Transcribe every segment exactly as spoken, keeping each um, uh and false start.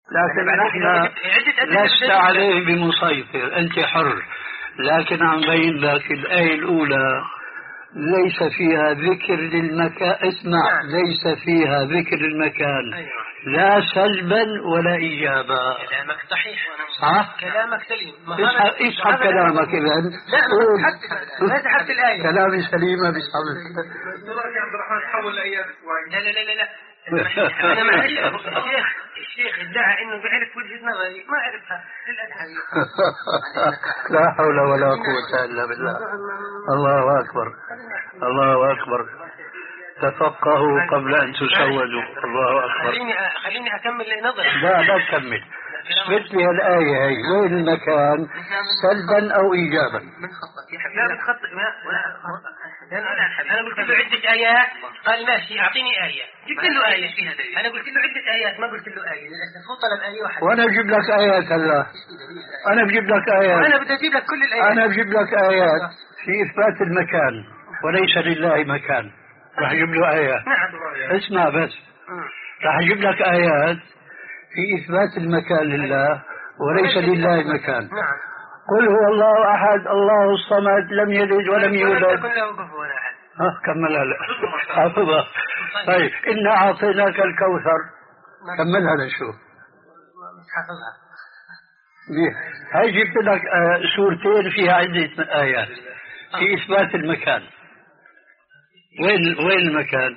لكن نحن لست عليه بمسيطر، أنت حر، لكن عم بين لك الآية الأولى ليس فيها ذكر للمكان. اسمع، ليس فيها ذكر المكان لا سلبا ولا إيجابا. كلامك صحيح، ها؟ كلامك سليم. اسحب كلامك إذن. لا تحت الآية. كلامي سليمة بيسحب. عبد الرحمن تحول الآيات. لا لا لا لا أنا معلش الشيخ الشيخ ادعى إنه بيعرف وجهة نظري ما عرفها للأسف. لا حول ولا قوة إلا بالله. الله أكبر، الله أكبر. تفقهوا قبل أن تسودوا. الله أكبر. خليني خليني أكمل نظري. لا لا تكمل. اثبت لي الآية هي وين المكان سلبا أو إيجابا. من خطك يا حبيبي. لا بتخطئ. أنا قلت له عدة آيات قال ماشي أعطيني آية. جبت له آية فيها دليل. أنا قلت له عدة آيات ما قلت له آية للأسف. هو طلب آية واحدة. وأنا أجيب لك آيات هلا. أنا بجيب لك آيات. أنا بدي أجيب لك كل الآيات. أنا بجيب لك آيات في إثبات المكان وليس لله مكان. راح أجيب له آيات. نعم. اسمع بس. راح أجيب لك آيات في إثبات المكان لله وليس لله مكان. نعم. قل هو الله أحد الله الصمد لم يلد ولم يولد. ها كملها لا حافظها. طيب إنا أعطيناك الكوثر. كملها لشوف. مش حافظها. هاي جبت لك سورتين فيها عدة آيات في إثبات المكان. وين وين المكان؟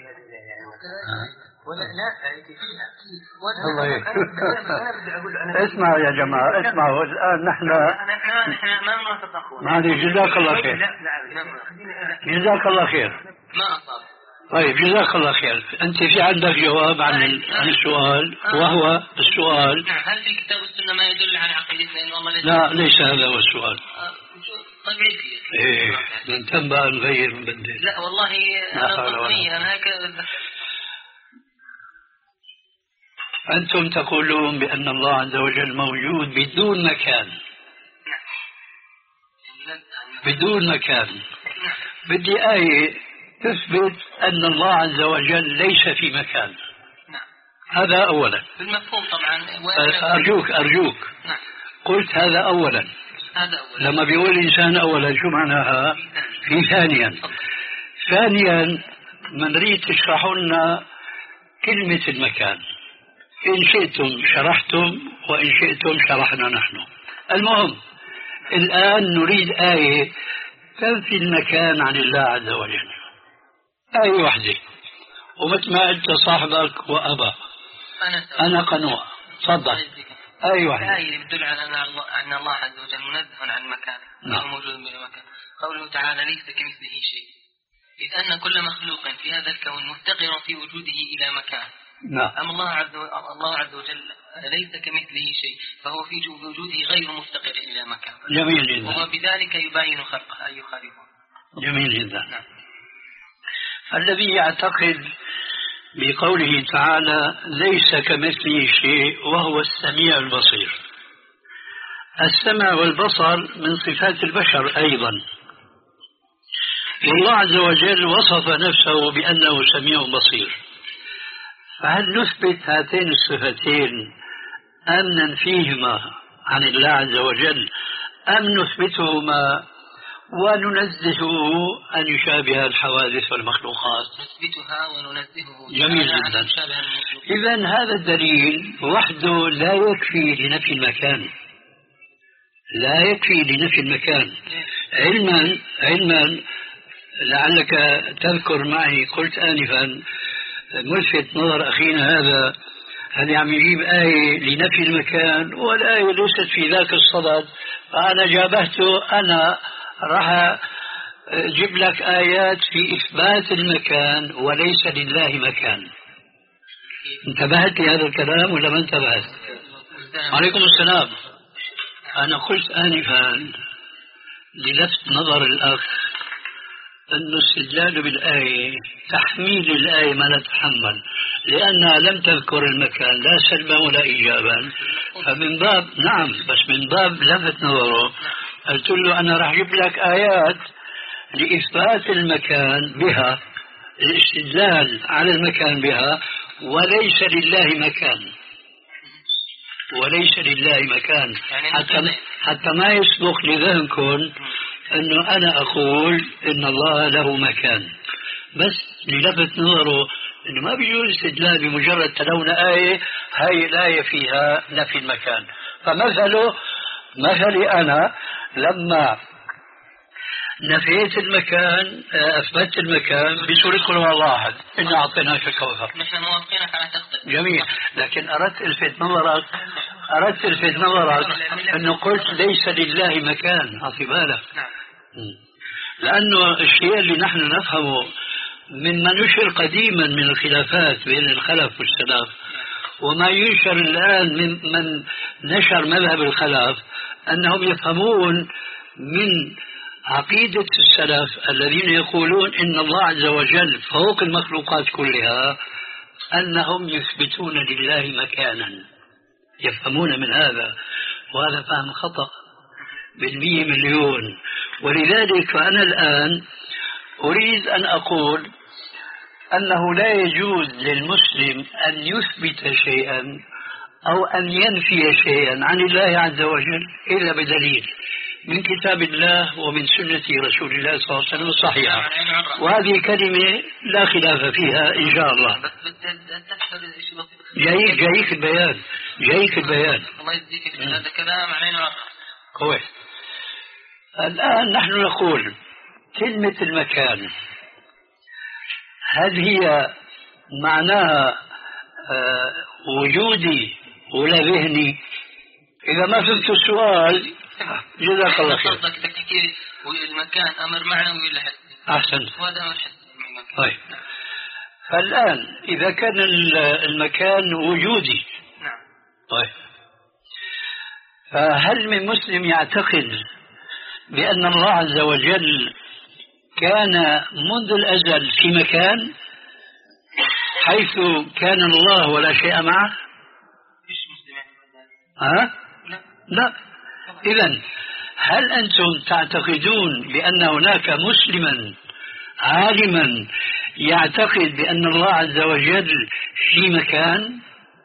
ولا لا فيها. الله اسمع يا جماعة، اسمعوا الآن نحن نحن ما نوافق أخوة. معلي جزاك الله خير. جزاك الله خير. ما أصاب. طيب جزاك الله خير. أنت في عندك جواب عن عن السؤال وهو السؤال. هل في كتاب السنة ما يدل على عقيدتنا إن الله ليس؟ لا ليس هذا هو السؤال. طبيعي. إيه ننتبه نغير نبدل. لا والله أنا أنا هكذا. أنتم تقولون بأن الله عز وجل موجود بدون مكان. بدون مكان. بدي آية تثبت أن الله عز وجل ليس في مكان. هذا أولا. بالمفهوم طبعا. أرجوك أرجوك. قلت هذا أولا. هذا أولا. لما بيقول الإنسان أولا شو معناها؟ في ثانيا. ثانيا من نريد تشرحوا لنا كلمة المكان. إن شئتم شرحتم وإن شئتم شرحنا نحن. المهم الآن نريد آية تنفي المكان عن الله عز وجل. آية واحدة ومثل ما قلت صاحبك وأبا أنا, أنا قنوع. تفضل. آية واحدة. آية تدل على أن الله عز وجل منزه عن المكان. نعم. موجود من المكان. قوله تعالى ليس كمثله شيء، إذ أن كل مخلوق في هذا الكون مفتقر في وجوده إلى مكان. نعم. أما الله عز الله عز وجل ليس كمثله شيء، فهو في وجوده غير مفتقر إلى مكان. جميل جدا. وهو بذلك يباين خلقه أي خالقه. جميل جدا. نعم. الذي يعتقد بقوله تعالى ليس كمثله شيء وهو السميع البصير. السمع والبصر من صفات البشر أيضا، والله عز وجل وصف نفسه بأنه سميع بصير. فهل نثبت هاتين الصفتين أم ننفيهما عن الله عز وجل أم نثبتهما وننزهه أن يشابه الحوادث والمخلوقات؟ نثبتها وننزهه. جميل جدا. إذن هذا الدليل وحده لا يكفي لنفي المكان، لا يكفي لنفي المكان. علما علما لعلك تذكر معي قلت آنفا ملفت نظر أخينا هذا هل عم يجيب آية لنفي المكان والآية ليست في ذاك الصدد. فأنا جابهته أنا راح أجيب لك آيات في إثبات المكان وليس لله مكان. انتبهت لهذا الكلام ولا ما انتبهت؟ عليكم السلام. أنا قلت آنفا للفت نظر الأخ أن الاستدلال بالآية تحميل الآية ما لا تحمل، لأنها لم تذكر المكان لا سلبا ولا إيجابا. فمن باب نعم بس من باب لفت نظره قلت له أنا راح أجيب لك آيات لإثبات المكان بها، الاستدلال على المكان بها وليس لله مكان. وليس لله مكان، حتى حتى ما يسبق لذهنكم أنه أنا أقول إن الله له مكان، بس للفت نظره إنه ما بيجوز استدلال بمجرد تلون آية هاي الآية فيها نفي المكان. فمثله مثلي أنا لما نفيت المكان أثبت المكان بسورة قل هو الله أحد إنا أعطيناك الكوثر. نحن موافقينك على تخطئ. جميل، لكن أردت الفت نظرك أردت الفت نظرك أنه قلت ليس لله مكان. أعطي بالك، لأنه الشيء اللي نحن نفهمه مما نشر قديما من الخلافات بين الخلف والسلف وما ينشر الآن من من نشر مذهب الخلف أنهم يفهمون من عقيدة السلف الذين يقولون إن الله عز وجل فوق المخلوقات كلها أنهم يثبتون لله مكانا، يفهمون من هذا، وهذا فهم خطأ بالمية مليون. ولذلك فأنا الآن أريد أن أقول أنه لا يجوز للمسلم أن يثبت شيئا أو أن ينفي شيئا عن الله عز وجل إلا بدليل من كتاب الله ومن سنة رسول الله صلى الله عليه وسلم الصحيحة، وهذه كلمة لا خلاف فيها إن شاء الله. جايك جايك البيان جايك البيان الله يجزيك، هذا كلام علينا رأس. كويس. الآن نحن نقول كلمة المكان هل هي معناها آه وجودي ولا ذهني؟ إذا ما فهمت السؤال جزاك الله خير. قصدك تحكي المكان أمر معنوي ولا حسي؟ أحسنت. وهذا أمر حسي. طيب، فالآن إذا كان المكان وجودي، نعم، طيب، فهل من مسلم يعتقد بأن الله عز وجل كان منذ الأزل في مكان حيث كان الله ولا شيء معه؟ ها؟ لا. لا. إذن هل أنتم تعتقدون بأن هناك مسلما عالما يعتقد بأن الله عز وجل في مكان؟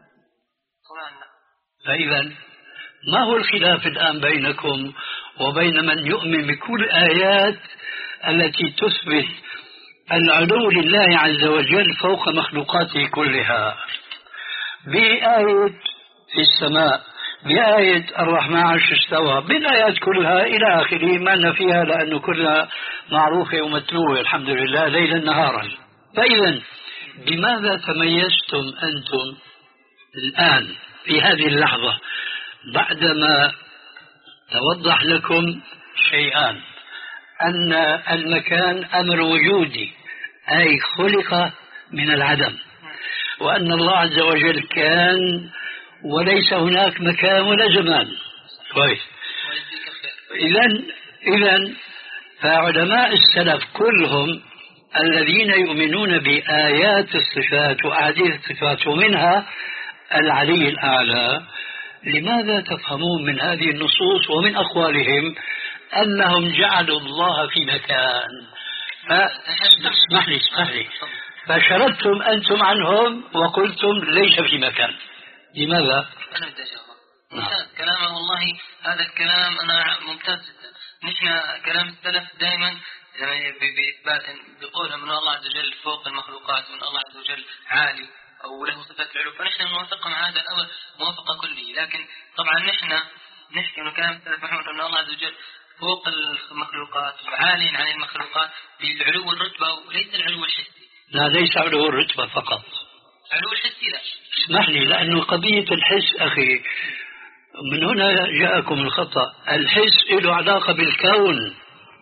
فإذا ما هو الخلاف الآن بينكم وبين من يؤمن بكل الآيات التي تثبت العلو لله عز وجل فوق مخلوقاته كلها؟ بآية في السماء، بآية الرحمن عرش استوى، بالآيات كلها إلى آخره ما نفيها لأنه كلها معروفة ومتلوة الحمد لله ليلا نهارا. فإذا بماذا تميزتم أنتم الآن في هذه اللحظة بعدما توضح لكم شيئان؟ أن المكان أمر وجودي أي خلق من العدم، وأن الله عز وجل كان وليس هناك مكان ولا زمان. كويس. إذن إذن فعلماء السلف كلهم الذين يؤمنون بآيات الصفات وأحاديث الصفات ومنها العلي الأعلى، لماذا تفهمون من هذه النصوص ومن أقوالهم أنهم جعلوا الله في مكان؟ اسمح لي اسمح لي فشردتم أنتم عنهم وقلتم ليس في مكان. لماذا؟ أنا بدي أجاوب. ممتاز كلامه والله، هذا الكلام أنا ممتاز جدا. نحن كلام السلف دائما يعني بإثبات بقولهم أن الله عز وجل فوق المخلوقات وأن الله عز وجل عالي أو له صفة العلو، فنحن نوافق مع هذا الأمر موافقة كلية. لكن طبعا نحن نحكي من كلام السلف محمد أن الله عز وجل فوق المخلوقات وعالي عن المخلوقات بالعلو والرتبة وليس العلو الحسي. لا، ليس علو الرتبة فقط، علو الحسي لا. اسمح لي، لأنه قضية الحس أخي من هنا جاءكم الخطأ. الحس له علاقة بالكون،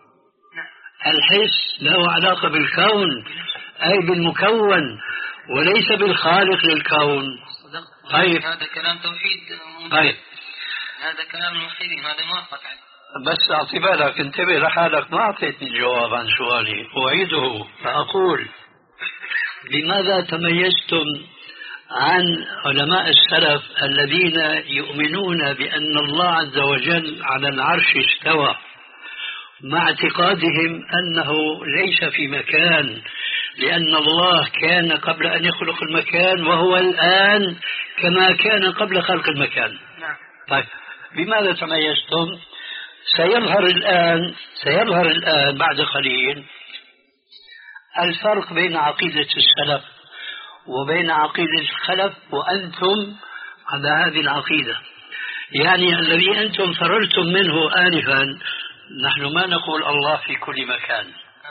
الحس له علاقة بالكون أي بالمكون وليس بالخالق للكون. طيب هذا كلام توحيد. طيب هذا كلام الموحدين، هذا موافق عليه. بس أعطي بالك، انتبه لحالك، ما أعطيتني الجواب عن سؤالي، أعيده فأقول لماذا تميزتم عن علماء السلف الذين يؤمنون بأن الله عز وجل على العرش استوى مع اعتقادهم أنه ليس في مكان، لأن الله كان قبل أن يخلق المكان وهو الآن كما كان قبل خلق المكان؟ طيب بماذا تميزتم؟ سيظهر الآن سيظهر الآن بعد قليل الفرق بين عقيدة السلف وبين عقيدة الخلف، وأنتم على هذه العقيدة. يعني الذي أنتم فررتم منه آنفا، نحن ما نقول الله في كل مكان،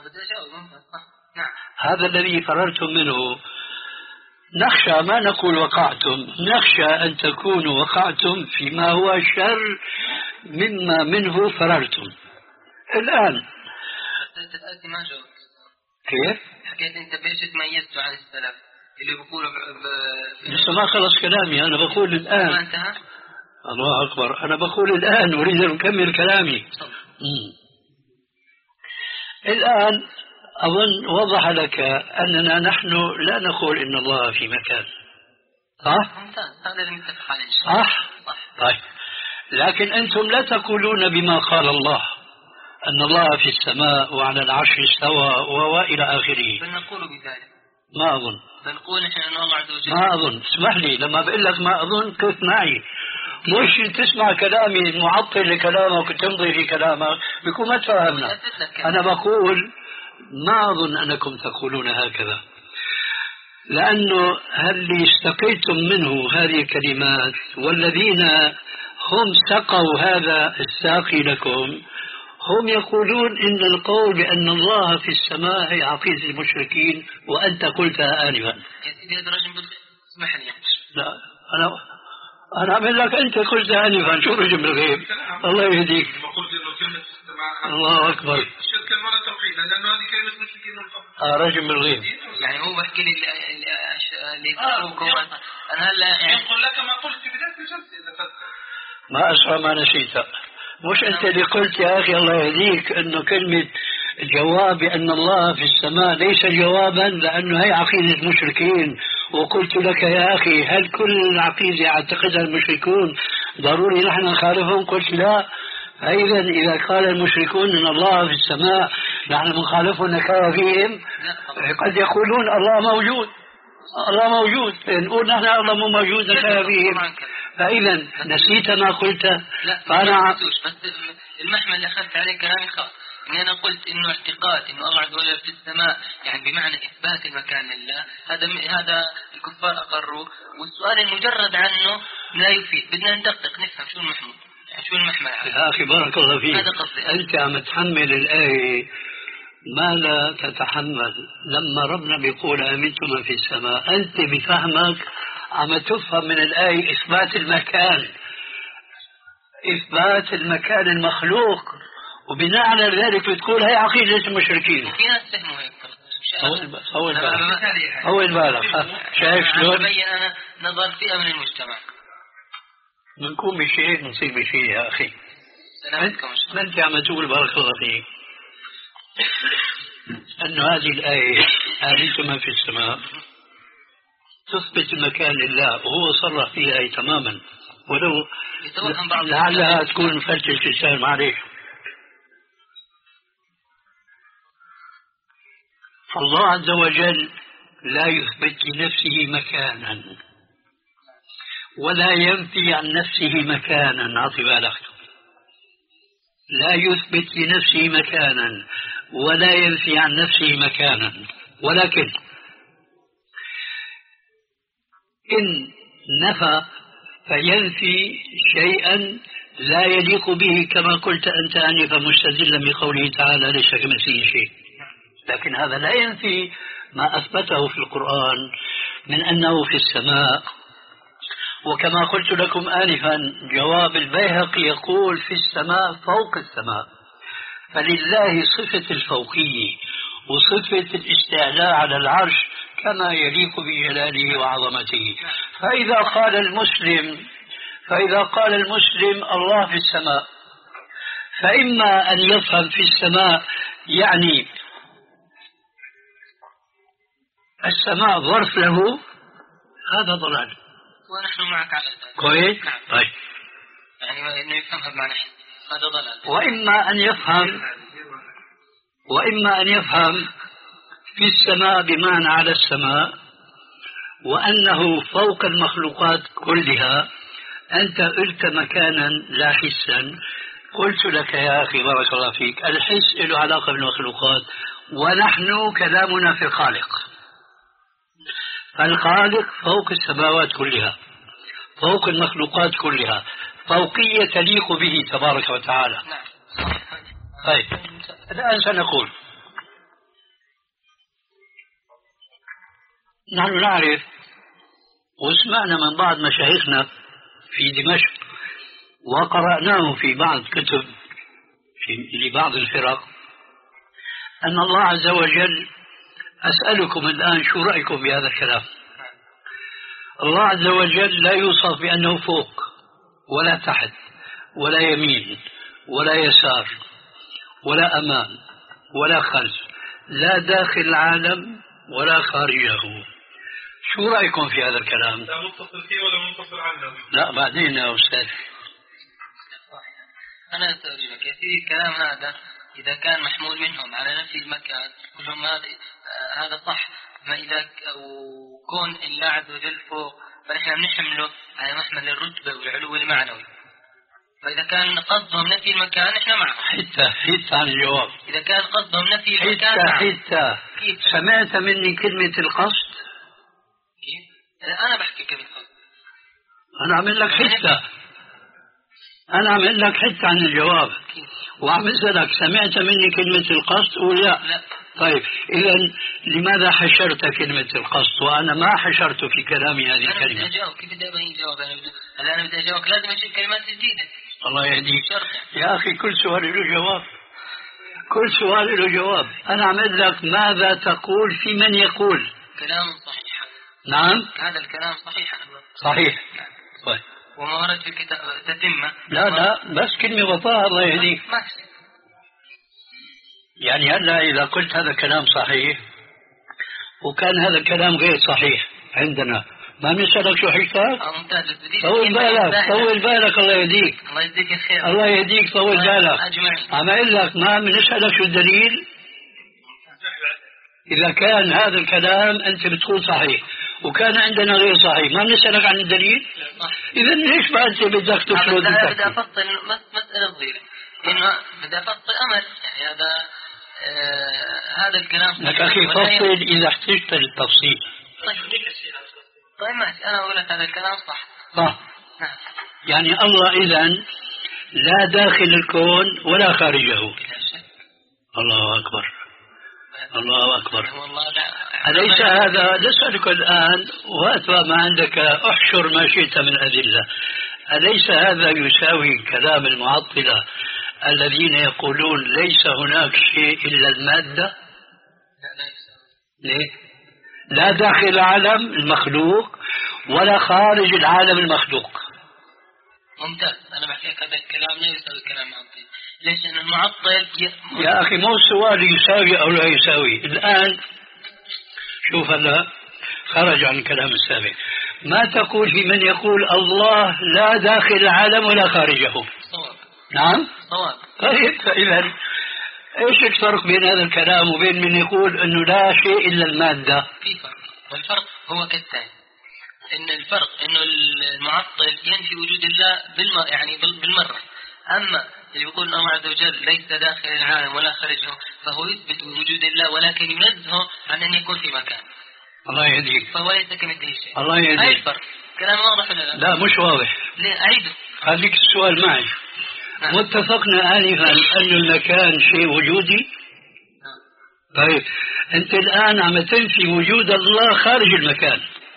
هذا الذي فررتم منه نخشى ما نقول وقعتم، نخشى أن تكونوا وقعتم فيما هو شر مما منه فررتم. الآن ما جاوبت كيف؟ حكيت أنت بيش تميزتوا عن السلف اللي بيقولوا لسه ما خلص كلامي، أنا بقول الآن. ما انتهى؟ الله أكبر، أنا بقول الآن، أريد أن أكمل كلامي. الآن أظن وضح لك أننا نحن لا نقول إن الله في مكان، صح؟ هذا اللي متفق عليه. صح؟ طيب، لكن أنتم لا تقولون بما قال الله أن الله في السماء وعلى العرش استوى وإلى آخره. بل نقول بذلك. ما أظن. بنقول نحن أن الله عز وجل. ما أظن، اسمح لي لما بقول لك ما أظن كيف معي، مش تسمع كلامي معطل لكلامك وتمضي في كلامك بيكون ما تفهمنا. أنا بقول ما أظن أنكم تقولون هكذا، لأنه هل استقيتم منه هذه الكلمات، والذين هم سقوا هذا الساقي لكم هم يقولون إن القول بأن الله في السماء هي عقيدة المشركين، وأنت قلتها آنفا. يا سيدي هذا رجل اسمح لي. لا أنا أنا أعمل لك أنت قلتها آنفا، شو رجل بالغيب؟ الله يهديك. الله أكبر. الشرك المرة توحيد، لأنه هذه كلمة مشركين القبر. آه رجل بالغيب. يعني هو بحكي لي اللي تقولكم أنا هلا يعني يقول لك ما قلت بداية الجلسة إذا تذكر. ما أسرع ما نسيتها. مش أنت اللي قلت يا أخي الله يهديك أنه كلمة جواب بأن الله في السماء ليس جوابا لأنه هي عقيدة المشركين، وقلت لك يا أخي هل كل العقيدة يعتقدها المشركون ضروري نحن نخالفهم؟ قلت لا. أيضا إذا قال المشركون أن الله في السماء نحن نخالفهم نكاية فيهم، قد يقولون الله موجود، الله موجود، نقول نحن الله مو موجود نكاية فيهم. فإذا نسيت ما قلت. لا فأنا بس المحمل اللي أخذت عليه كلامي خاص إني أنا قلت إنه اعتقاد إنه الله عز وجل في السماء يعني بمعنى إثبات المكان لله، هذا هذا الكفار أقروا، والسؤال المجرد عنه لا يفيد. بدنا ندقق نفهم شو المحمول، يعني شو المحمل. يا أخي بارك الله فيك، هذا قصدي. أنت عم تحمل الآية ما لا تتحمل. لما ربنا بيقول آمنتم في السماء، أنت بفهمك عم تفهم من الآية إثبات المكان، إثبات المكان المخلوق، وبناء على ذلك بتقول هي عقيدة المشركين. في ناس فهموا هيك. أول بالك أول بالك شايف شلون؟ ببين أنا نظر فئة من المجتمع. بنكون بشيء نصيب بشيء يا أخي. ما أنت عم تقول بارك الله فيك أن هذه الآية آمنتم في السماء تثبت المكان لله، وهو صرح فيها أي تماما، ولو لعلها تكون مفتش لسان معليش. فالله عز وجل لا يثبت لنفسه مكانا ولا ينفي عن نفسه مكانا. أعطي بالك، لا يثبت لنفسه مكانا ولا ينفي عن نفسه مكانا، ولكن إن نفى فينفي شيئا لا يليق به، كما قلت أنت آنفا مستدلا بقوله تعالى ليس كمثله شيء. لكن هذا لا ينفي ما أثبته في القرآن من أنه في السماء. وكما قلت لكم آنفا جواب البيهقي يقول في السماء فوق السماء، فلله صفة الفوقية وصفة الاستعلاء على العرش كما يليق بجلاله وعظمته. فإذا قال المسلم فإذا قال المسلم الله في السماء، فإما أن يفهم في السماء يعني السماء ظرف له، هذا ضلال. ونحن معك على ذلك. كويس؟ نعم. طيب. يعني إنه يفهمها بمعنى هذا ضلال. وإما أن يفهم وإما أن يفهم في السماء بمعنى على السماء، وأنه فوق المخلوقات كلها، أنت قلت مكانا لا حسا. قلت لك يا أخي بارك الله فيك الحس له علاقة بالمخلوقات، ونحن كلامنا في الخالق. الخالق فوق السماوات كلها، فوق المخلوقات كلها، فوقية تليق به تبارك وتعالى. طيب الآن سنقول نحن نعرف وسمعنا من بعض مشايخنا في دمشق وقرأناه في بعض كتب في لبعض الفرق أن الله عز وجل، أسألكم الآن شو رأيكم بهذا الكلام؟ الله عز وجل لا يوصف بأنه فوق ولا تحت ولا يمين ولا يسار ولا أمام ولا خلف، لا داخل العالم ولا خارجه. شو رأيكم في هذا الكلام؟ لا منفصل فيه ولا منفصل عنه. لا بعدين يا أستاذ. أنا أستوجبك يا سيدي. الكلام هذا إذا كان محمول منهم على نفي المكان كلهم هذا هذا صح. ما إذا أو كون الله عز وجل فوق فنحن بنحمله على محمل الرتبة والعلو المعنوي. فإذا كان قصدهم نفي المكان نحن معه. حتى حتى عن الجواب. إذا كان قصدهم نفي المكان حتى حتى كيف؟ سمعت مني كلمة القصد؟ كيف؟ أنا بحكي كلمة القصد. أنا أعمل لك حتى أنا أعمل لك حتى عن الجواب. وعم أسألك سمعت مني كلمة القصد ولا لا؟ طيب إذا لماذا حشرت كلمة القصد وأنا ما حشرت في كلامي هذه أنا الكلمة؟ بدي أجاوب. كيف بدي أبين جواب؟ أنا بدي هلا أنا بدي أجاوب لازم أجيب كلمات جديدة. الله يهديك شرط. يا أخي، كل سؤال له جواب، كل سؤال له جواب. أنا أعمل لك ماذا تقول في من يقول. كلام صحيح. نعم هذا الكلام صحيح. صحيح. طيب وما ورد في الكتاب تتمة. لا لا بس كلمة وفاء الله يهديك. ما يعني هلا إذا قلت هذا كلام صحيح وكان هذا الكلام غير صحيح عندنا ما بنسألك شو حكتك؟ اه ممتاز. طول بالك طول بالك الله يهديك. الله يجزيك الخير. الله يهديك طول بالك. أجمعين. عم أقول لك ما بنسألك شو الدليل؟ إذا كان هذا الكلام أنت بتقول صحيح وكان عندنا غير صحيح ما بنسألك عن الدليل؟ إذا ليش ما أنت بدك تفرض؟ بدي أفصل مسألة صغيرة إنه بدي أفصل أمر يعني هذا آه هذا الكلام. لك أخي فصل إذا احتجت للتفصيل. طيب طيب ماشي أنا أقول لك هذا الكلام صح. صح. يعني الله إذن لا داخل الكون ولا خارجه. الله أكبر الله أكبر. أليس هذا نسألك الآن وقت ما عندك أحشر ما شئت من أدلة، أليس هذا يساوي كلام المعطلة الذين يقولون ليس هناك شيء إلا المادة؟ ليه؟ لا داخل العالم المخلوق ولا خارج العالم المخلوق. ممتاز. أنا بحكي لك هذا الكلام لا يساوي كلام معطل. ليش؟ لأن المعطل ي... يا أخي مو السؤال يساوي أو لا يساوي. الآن شوف هلا خرج عن الكلام السابق. ما تقول في من يقول الله لا داخل العالم ولا خارجه؟ صواب. نعم صواب. طيب فإذا إيش الفرق بين هذا الكلام وبين من يقول أنه لا شيء إلا المادة؟ في فرق، والفرق هو كالتالي: إن الفرق إنه المعطل ينفي وجود الله بالم... يعني بالمرة. أما اللي يقول الله عز وجل ليس داخل العالم ولا خارجه فهو يثبت وجود الله ولكن ينزهه عن أن يكون في مكان. الله يهديك. فهو ليس كمثله شيء. الله يهديك. هاي الفرق. كلام واضح ولا لا؟ لا مش واضح. ليه؟ أعيده. خليك السؤال معي. نعم. واتفقنا آنفا أن المكان شيء وجودي. نعم. طيب أنت الآن عم تنفي وجود الله خارج المكان.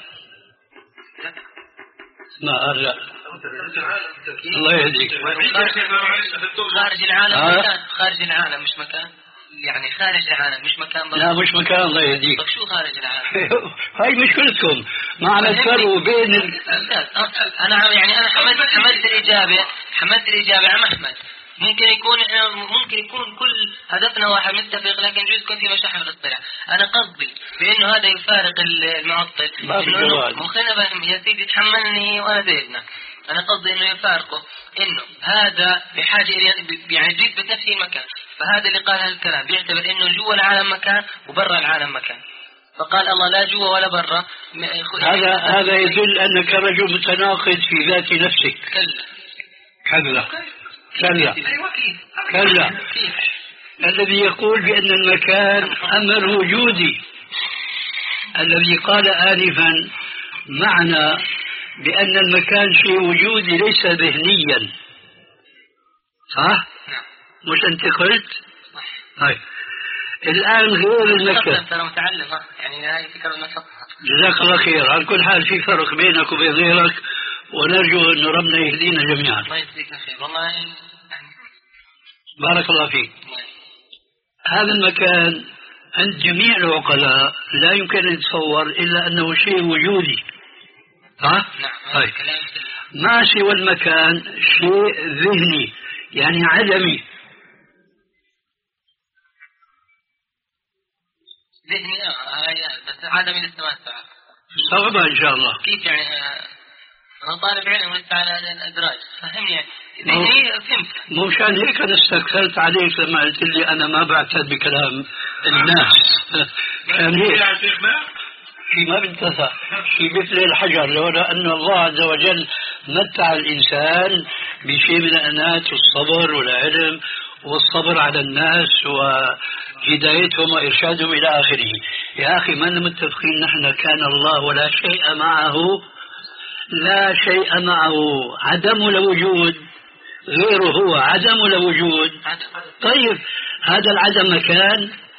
ما لا. الله يهديك. خارج العالم مكان. خارج العالم مش مكان. يعني خارج العالم مش مكان بلد. لا مش مكان. الله يهديك. طيب شو خارج العالم؟ هاي مشكلتكم. ما عم تفرقوا بين ال... أنا يعني أنا حملت حملت الإجابة حملت الإجابة عم أحمد. ممكن يكون ممكن يكون كل هدفنا واحد متفق لكن يجوز يكون في مشاحن الاصطلاح. أنا قصدي بأنه هذا يفارق المعطل. إنه مخنا يا سيدي تحملني وأنا زيدنا. أنا قصدي إنه يفارقه إنه هذا بحاجة يعني يثبت نفسه المكان. فهذا اللي قال هذا الكلام بيعتبر إنه جوا العالم مكان وبرا العالم مكان. فقال الله لا جوا ولا برا. هذا هذا يدل أنك رجل متناقض في ذات نفسك. كلا كلا كلا كلا الذي يقول بأن المكان أمر وجودي، الذي قال آنفا معنى بأن المكان شيء وجودي ليس ذهنيا، صح؟ مش أنت قلت؟ طيب الآن غير المكان. ترى متعلم يعني هاي فكرة المسطحة. جزاك الله خير. على كل حال في فرق بينك وبين غيرك، ونرجو أن ربنا يهدينا جميعا. الله يجزيك خير والله. بارك الله فيك. هذا المكان عند جميع العقلاء لا يمكن أن يتصور إلا أنه شيء وجودي، ها؟ طيب ما سوى المكان شيء ذهني يعني عدمي. ذهني اه هاي بس عدمي لسه ما استوعب. استوعبها ان شاء الله. كيف يعني؟ انا طالب علم ولسه على الادراج، فهمني يعني. ذهني فهمت. مو مشان هيك انا استكثرت عليك لما قلت لي انا ما بعتد بكلام الناس. مشان هيك في ما بنتفع في مثل الحجر، لولا ان الله عز وجل متع الانسان بشيء من الانات والصبر والعلم والصبر على الناس وهدايتهم وإرشادهم إلى آخره. يا أخي ما متفقين نحن كان الله ولا شيء معه، لا شيء معه، عدم لوجود، غيره هو عدم لوجود. طيب هذا العدم مكان؟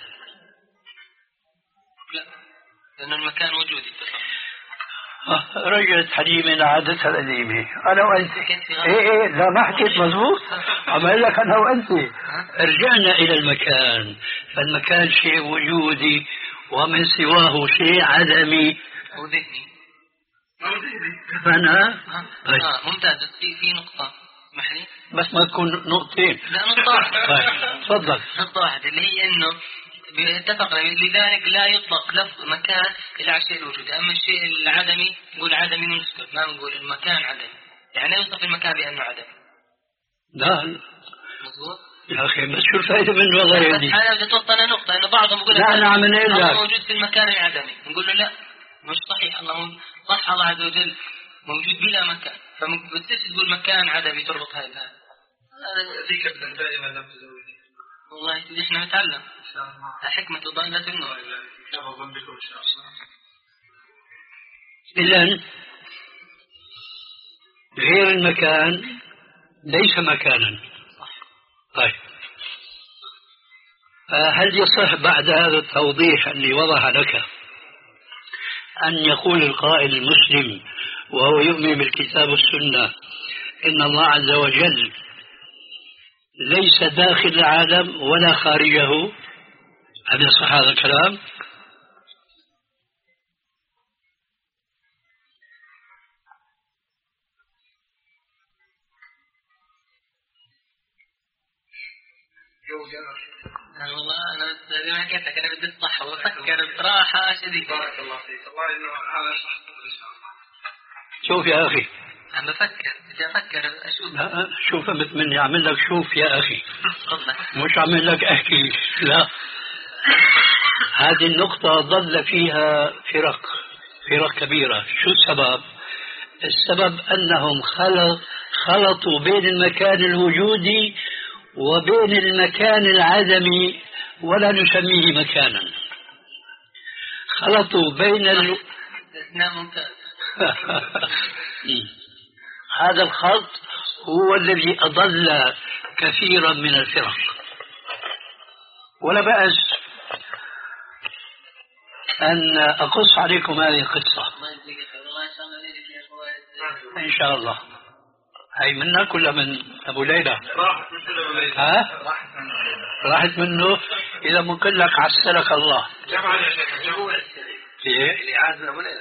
لا، لأن المكان وجودي. رجعت حليمة لعادتها القديمة. أنا وأنت إيه إيه لا ما حكيت مزبوط. عم لك أنا وأنت رجعنا إلى المكان، فالمكان شيء وجودي ومن سواه شيء عدمي أو ذهني. فأنا طيب. آه ممتاز. في في نقطة محلي بس ما تكون نقطتين. لا نقطة واحدة. طيب تفضل. نقطة واحدة اللي هي إنه اتفقنا لذلك لا يطلق لفظ مكان إلى على الشيء الوجودي، أما الشيء العدمي نقول عدمي ونسكت، ما نقول المكان عدمي، يعني لا يوصف المكان بأنه عدمي. لا مظبوط يا أخي بس شو الفائدة منه والله يهديك. أنا بدي توصلنا نقطة إنه بعضهم يقول لا أنا عم نقول لك موجود في المكان العدمي، نقول له لا مش صحيح. الله صح، الله عز وجل موجود بلا مكان، فبتصير تقول مكان عدمي تربط هاي بهذا. هذا ذكر دائما لم تزودي. والله احنا نتعلم حكمة ضالة النور. إذن غير المكان ليس مكانا. طيب هل يصح بعد هذا التوضيح اللي وضح لك أن يقول القائل المسلم وهو يؤمن بالكتاب والسنة إن الله عز وجل ليس داخل العالم ولا خارجه؟ هل يصح هذا الكلام؟ والله أنا زي ما حكيت لك أنا بدي أصح وأفكر بصراحة شديدة. بارك الله فيك. الله إنه هذا صح إن شاء الله. شوف يا أخي عم بفكر بدي أفكر أشوف. لا شوف مني أعمل لك شوف يا أخي تفضل. مش أعمل لك أحكي. لا هذه النقطة ضل فيها فرق فرق كبيرة. شو السبب؟ السبب أنهم خلط خلطوا بين المكان الوجودي وبين المكان العدمي ولا نسميه مكانا. خلطوا بين ال... ممتاز. هذا الخلط هو الذي أضل كثيرا من الفرق. ولا بأس أن أقص عليكم هذه القصة إن شاء الله. هاي منك ولا من أبو ليلى؟ راحت من أبو ليلى. ها؟ راحت من أبو ليلى. راحت منه. إذا ممكن لك عسلك الله. جمع يا شيخ. إيه؟ اللي عاد من أبو ليلى.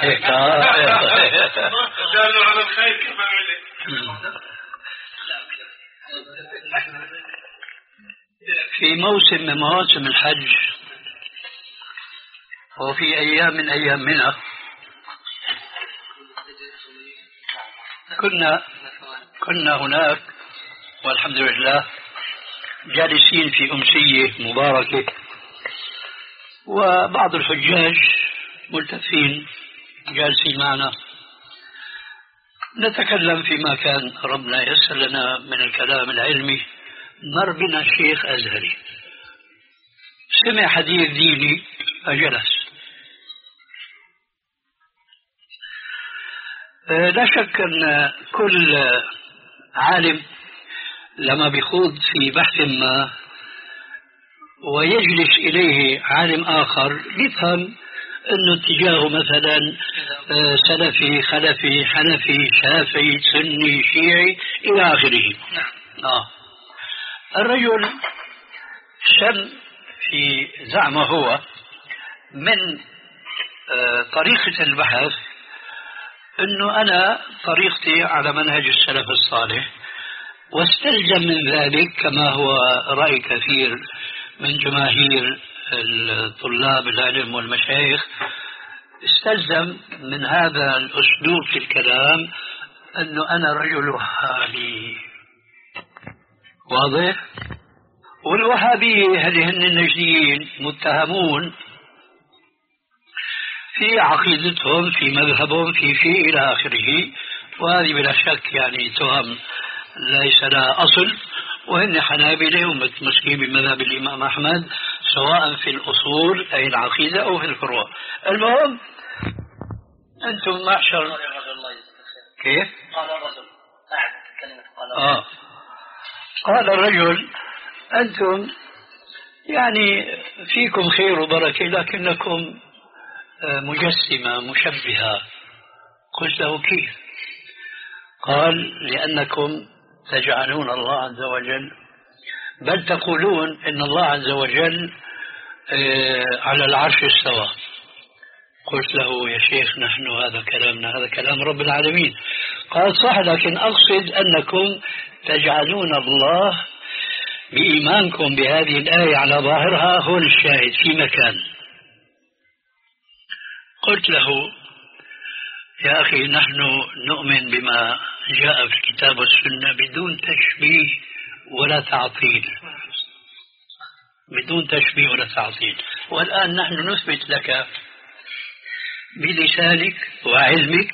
قالوا على الخير كيف أعمل؟ في موسم من مواسم الحج وفي أيام من أيامنا كنا كنا هناك والحمد لله جالسين في أمسية مباركة وبعض الحجاج ملتفين جالسين معنا، نتكلم فيما كان ربنا يسر لنا من الكلام العلمي. مر بنا شيخ أزهري سمع حديث ديني فجلس. لا شك أن كل عالم لما بيخوض في بحث ما ويجلس إليه عالم آخر يفهم أنه اتجاهه مثلا سلفي خلفي حنفي شافعي سني شيعي إلى آخره. آه. الرجل شم في زعمه هو من طريقة البحث أنه أنا طريقتي على منهج السلف الصالح، واستلزم من ذلك كما هو رأي كثير من جماهير الطلاب العلم والمشايخ، استلزم من هذا الأسلوب في الكلام أنه أنا رجل وهابي. واضح؟ والوهابية هذه النجديين متهمون في عقيدتهم في مذهبهم في شيء إلى آخره، وهذه بلا شك يعني تهم ليس لها أصل، وهن حنابلة ومتمسكين بمذهب الإمام أحمد سواء في الأصول أي العقيدة أو في الفروع. المهم أنتم معشر كيف؟ قال الرجل أعد كلمة قال آه. قال الرجل أنتم يعني فيكم خير وبركة لكنكم مجسمة مشبهة. قلت له كيف؟ قال لأنكم تجعلون الله عز وجل، بل تقولون إن الله عز وجل على العرش استوى. قلت له يا شيخ نحن هذا كلامنا هذا كلام رب العالمين. قال صح، لكن أقصد أنكم تجعلون الله بإيمانكم بهذه الآية على ظاهرها هو الشاهد في مكان. قلت له يا أخي نحن نؤمن بما جاء في الكتاب والسنة بدون تشبيه ولا تعطيل، بدون تشبيه ولا تعطيل. والآن نحن نثبت لك بلسانك وعلمك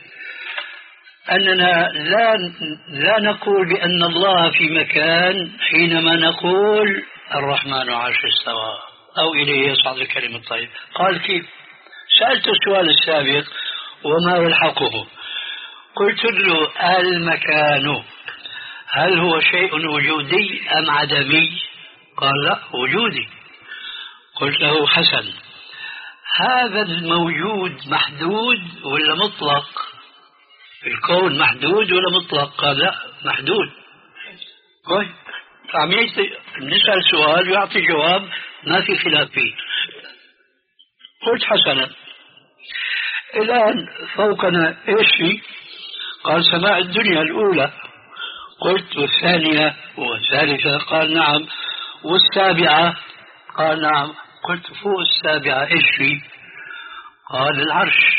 أننا لا لا نقول بأن الله في مكان حينما نقول الرحمن عرش استوى أو إليه يصعد الكلم الطيب. قال كيف؟ سألت السؤال السابق وما يلحقه. قلت له المكان هل هو شيء وجودي أم عدمي؟ قال لا وجودي. قلت له حسن، هذا الموجود محدود ولا مطلق؟ الكون محدود ولا مطلق؟ قال لا محدود. طيب عم نسأل سؤال ويعطي جواب ما في خلاف فيه. قلت حسنا، الآن فوقنا ايش في؟ قال سماء الدنيا الأولى. قلت والثانية والثالثة؟ قال نعم. والسابعة؟ قال نعم. قلت فوق السابعة ايش في؟ قال العرش.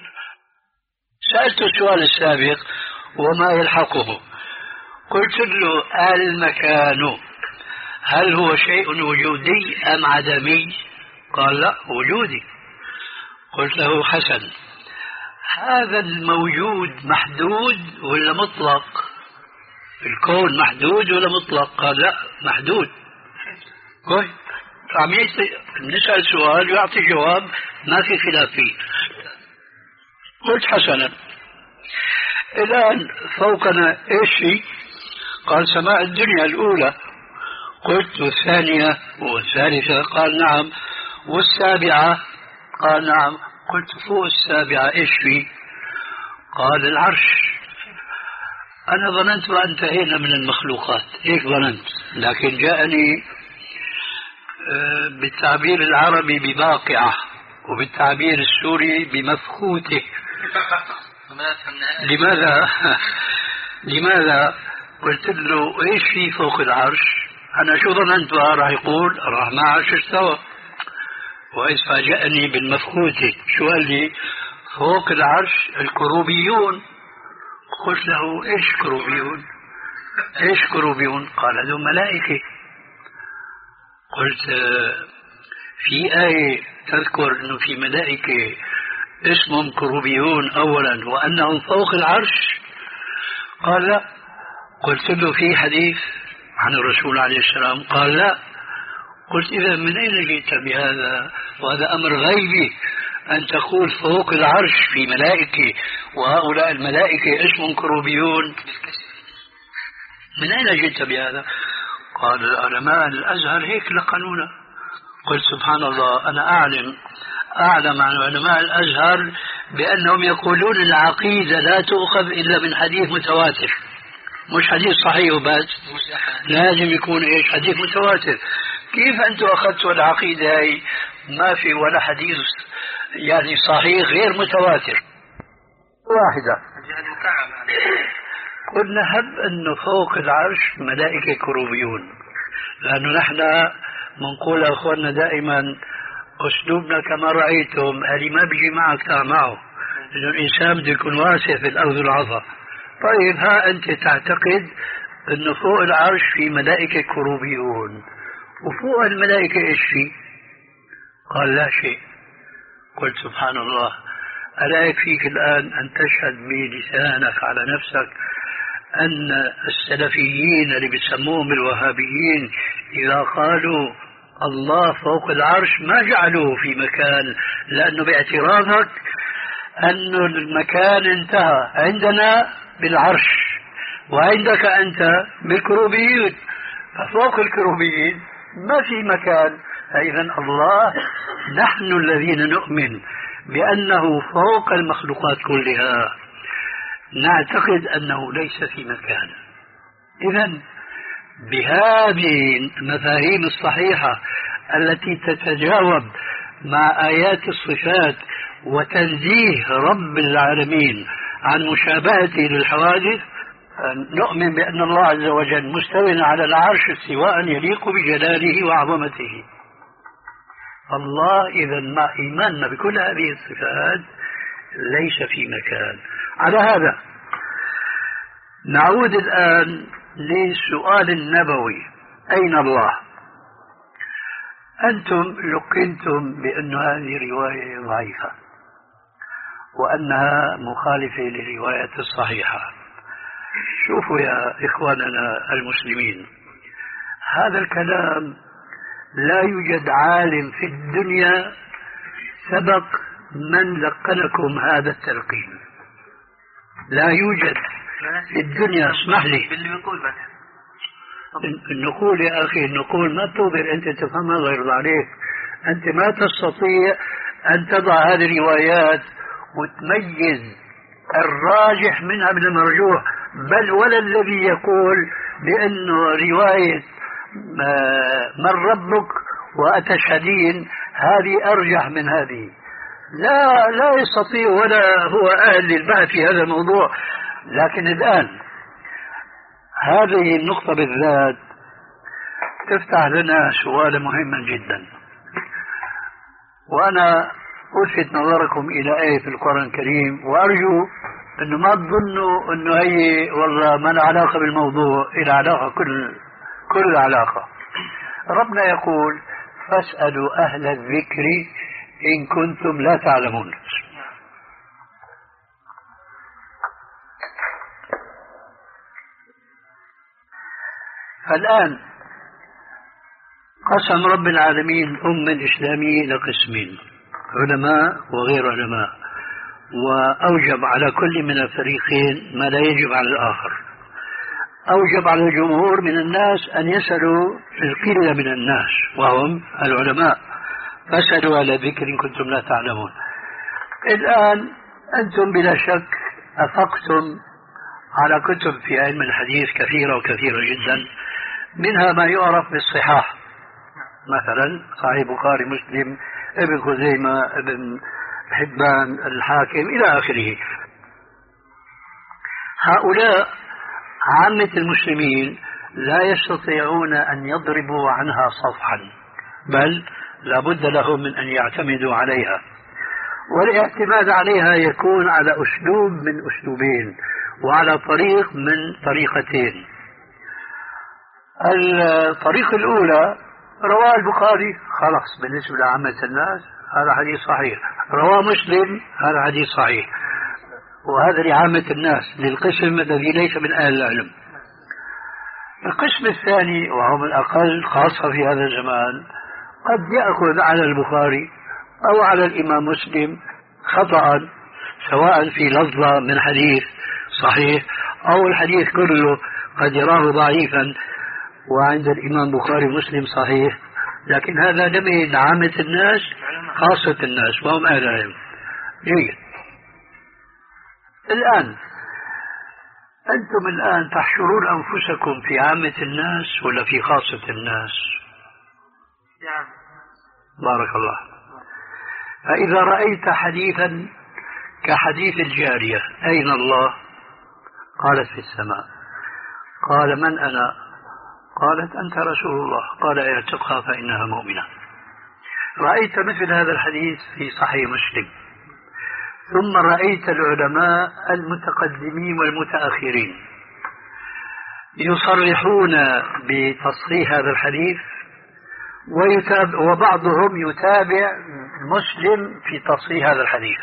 سألت السؤال السابق وما يلحقه. قلت له المكان هل هو شيء وجودي أم عدمي؟ قال لا وجودي. قلت له حسن، هذا الموجود محدود ولا مطلق؟ الكون محدود ولا مطلق؟ قال لا محدود. طيب عم نسأل سؤال ويعطي جواب ما في خلاف فيه. قلت حسنا، الآن فوقنا ايش في؟ قال سماء الدنيا الأولى. قلت والثانية والثالثة؟ قال نعم. والسابعة؟ قال نعم. قلت فوق السابعة ايش في؟ قال العرش. أنا ظننت وانتهينا من المخلوقات، هيك ظننت، لكن جاءني بالتعبير العربي بباقعة وبالتعبير السوري بمفخوته. لماذا؟ لماذا؟ قلت له ايش في فوق العرش؟ أنا شو ظننت راح يقول الرحمن عرش استوى، وإذ فاجأني بالمفخوته. شو قال لي؟ فوق العرش الكروبيون. قلت له ايش كروبيون؟ ايش كروبيون؟ قال هذول ملائكة. قلت في آية تذكر أنه في ملائكة اسمهم كروبيون أولا وأنهم فوق العرش؟ قال لا. قلت له في حديث عن الرسول عليه السلام؟ قال لا. قلت إذا من أين جئت بهذا وهذا أمر غيبي أن تقول فوق العرش في ملائكة وهؤلاء الملائكة اسمهم كروبيون؟ من أين جئت بهذا؟ قال العلماء الأزهر هيك لقنونا. قلت سبحان الله، أنا أعلم أعلم عن علماء الأزهر بأنهم يقولون العقيدة لا تؤخذ إلا من حديث متواتر، مش حديث صحيح وبس، لازم يكون إيش؟ حديث متواتر. كيف أنتم أخذتوا العقيدة هاي ما في ولا حديث يعني صحيح غير متواتر؟ واحدة قلنا هب أنه فوق العرش ملائكة كروبيون، لأنه نحن منقول أخواننا دائما أسلوبنا كما رأيتم اللي ما بيجي معك معه، لأنه الإنسان بده يكون واسع في الأرض العظى. طيب ها أنت تعتقد أنه فوق العرش في ملائكة كروبيون، وفوق الملائكة إيش في؟ قال لا شيء. قلت سبحان الله، ألا يكفيك الآن أن تشهد بلسانك على نفسك أن السلفيين اللي بيسموهم الوهابيين إذا قالوا الله فوق العرش ما جعلوه في مكان، لأنه باعترافك أن المكان انتهى عندنا بالعرش وعندك أنت بالكروبيين، ففوق الكروبيين ما في مكان. إذن الله نحن الذين نؤمن بأنه فوق المخلوقات كلها نعتقد أنه ليس في مكان. إذن بهذه المفاهيم الصحيحة التي تتجاوب مع آيات الصفات وتنزيه رب العالمين عن مشابهته للحوادث، نؤمن بأن الله عز وجل مستوٍ على العرش استواء يليق بجلاله وعظمته. الله إذا مع إيماننا بكل هذه الصفات ليس في مكان. على هذا نعود الآن للسؤال النبوي: أين الله؟ أنتم لقنتم بأن هذه رواية ضعيفة وأنها مخالفة للرواية الصحيحة. شوفوا يا إخواننا المسلمين، هذا الكلام لا يوجد عالم في الدنيا سبق من لقنكم هذا التلقين، لا يوجد في الدنيا. اسمح لي النقول يا أخي، النقول ما تقدر أنت تفهمها الله يرضى عليك. أنت ما تستطيع أن تضع هذه الروايات وتميز الراجح منها من المرجوح، بل ولا الذي يقول بأنه رواية من ربك وأتشهدين هذه أرجح من هذه، لا لا يستطيع ولا هو أهل للبحث في هذا الموضوع. لكن الآن هذه النقطة بالذات تفتح لنا سؤالا مهما جدا، وأنا ألفت نظركم إلى آية في القرآن الكريم، وأرجو أنه ما تظنوا أنه هي والله ما له علاقة بالموضوع، إلى علاقة كل كل علاقة. ربنا يقول: فاسألوا أهل الذكر إن كنتم لا تعلمون. فالآن قسم رب العالمين الأمة الإسلامية إلى قسمين: علماء وغير علماء، وأوجب على كل من الفريقين ما لا يجب على الآخر. أوجب على الجمهور من الناس أن يسألوا القلة من الناس وهم العلماء: فاسألوا على ذكر إن كنتم لا تعلمون. الآن أنتم بلا شك أفقتم على كتب في علم الحديث كثيرة وكثيرة جدا، منها ما يعرف بالصحاح، مثلا صحيح بخاري، مسلم، ابن خزيمة، ابن حبان، الحاكم، إلى آخره. هؤلاء عامة المسلمين لا يستطيعون أن يضربوا عنها صفحا، بل لابد لهم من أن يعتمدوا عليها، والاعتماد عليها يكون على أسلوب من أسلوبين وعلى طريق من طريقتين. الطريقة الأولى: رواه البخاري، خلاص بالنسبة لعامة الناس هذا حديث صحيح. رواه مسلم هذا حديث صحيح، وهذا لعامة الناس، للقسم الذي ليس من أهل العلم. القسم الثاني وهم الأقل خاصة في هذا الزمان قد يأخذ على البخاري أو على الإمام مسلم خطأ، سواء في لفظة من حديث صحيح أو الحديث كله قد يراه ضعيفا وعند الإمام بخاري مسلم صحيح، لكن هذا لم يعد عامة الناس خاصة الناس وهم أهل العلم. جيد. الآن أنتم الآن تحشرون أنفسكم في عامة الناس ولا في خاصة الناس؟ نعم. بارك الله. فإذا رأيت حديثا كحديث الجارية أين الله؟ قالت في السماء. قال من أنا؟ قالت أنت رسول الله. قال اعتقها فإنها مؤمنة. رأيت مثل هذا الحديث في صحيح مسلم، ثم رأيت العلماء المتقدمين والمتأخرين يصرحون بتصحيح هذا الحديث، ويتابع وبعضهم يتابع مسلم في تصحيح هذا الحديث.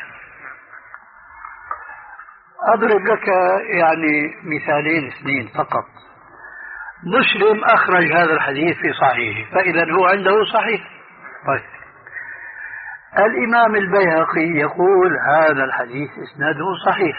أضرب لك يعني مثالين اثنين فقط. مسلم أخرج هذا الحديث في صحيحه، فإذا هو عنده صحيح. طيب. الإمام البيهقي يقول هذا الحديث إسناده صحيح،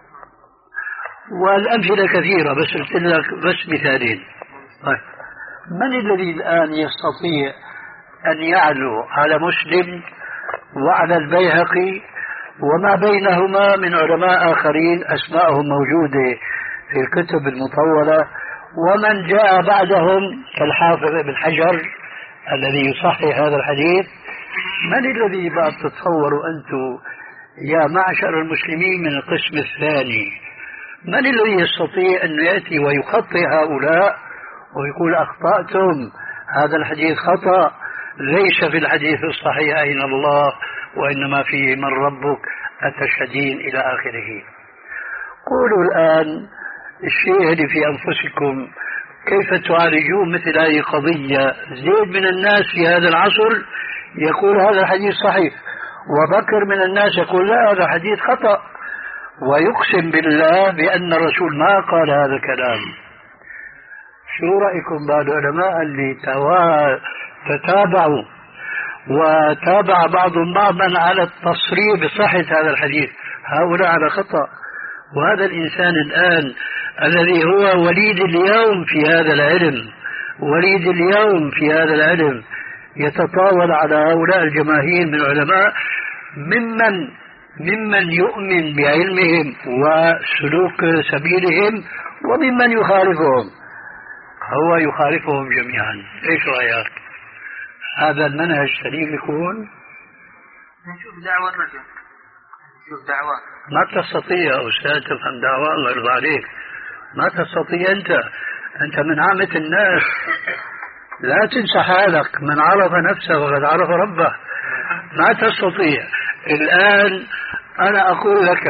والأمثلة كثيرة بس قلت لك بس مثالين. طيب. من الذي الآن يستطيع أن يعلو على مسلم وعلى البيهقي وما بينهما من علماء آخرين أسماءهم موجودة في الكتب المطولة، ومن جاء بعدهم كالحافظ ابن حجر الذي يصحح هذا الحديث؟ من الذي بقى تتصوروا أنتم يا معشر المسلمين من القسم الثاني، من الذي يستطيع أن يأتي ويخطئ هؤلاء ويقول أخطأتم، هذا الحديث خطأ، ليس في الحديث الصحيح أين الله وإنما فيه من ربك أتشهدين إلى آخره؟ قولوا الآن الشيء اللي في أنفسكم، كيف تعالجون مثل هذه القضية؟ زيد من الناس في هذا العصر يقول هذا الحديث صحيح، وبكر من الناس يقول لا هذا حديث خطأ، ويقسم بالله بأن الرسول ما قال هذا الكلام. شو رأيكم بعض العلماء اللي تتابعوا وتابع بعضهم بعضا على التصريح بصحة هذا الحديث؟ هؤلاء على خطأ. وهذا الإنسان الآن الذي هو وليد اليوم في هذا العلم، وليد اليوم في هذا العلم، يتطاول على هؤلاء الجماهير من العلماء ممن ممن يؤمن بعلمهم وسلوك سبيلهم وممن يخالفهم. هو يخالفهم جميعا. ايش رأيك؟ هذا المنهج سليم يكون؟ نشوف دعوة الرجل، نشوف دعوة. ما تستطيع أستاذ تفهم دعوة، الله يرضى عليك، ما تستطيع. أنت أنت من عامة الناس، لا تنسى حالك، من عرف نفسه وقد عرف ربه. ما تستطيع. الآن أنا أقول لك،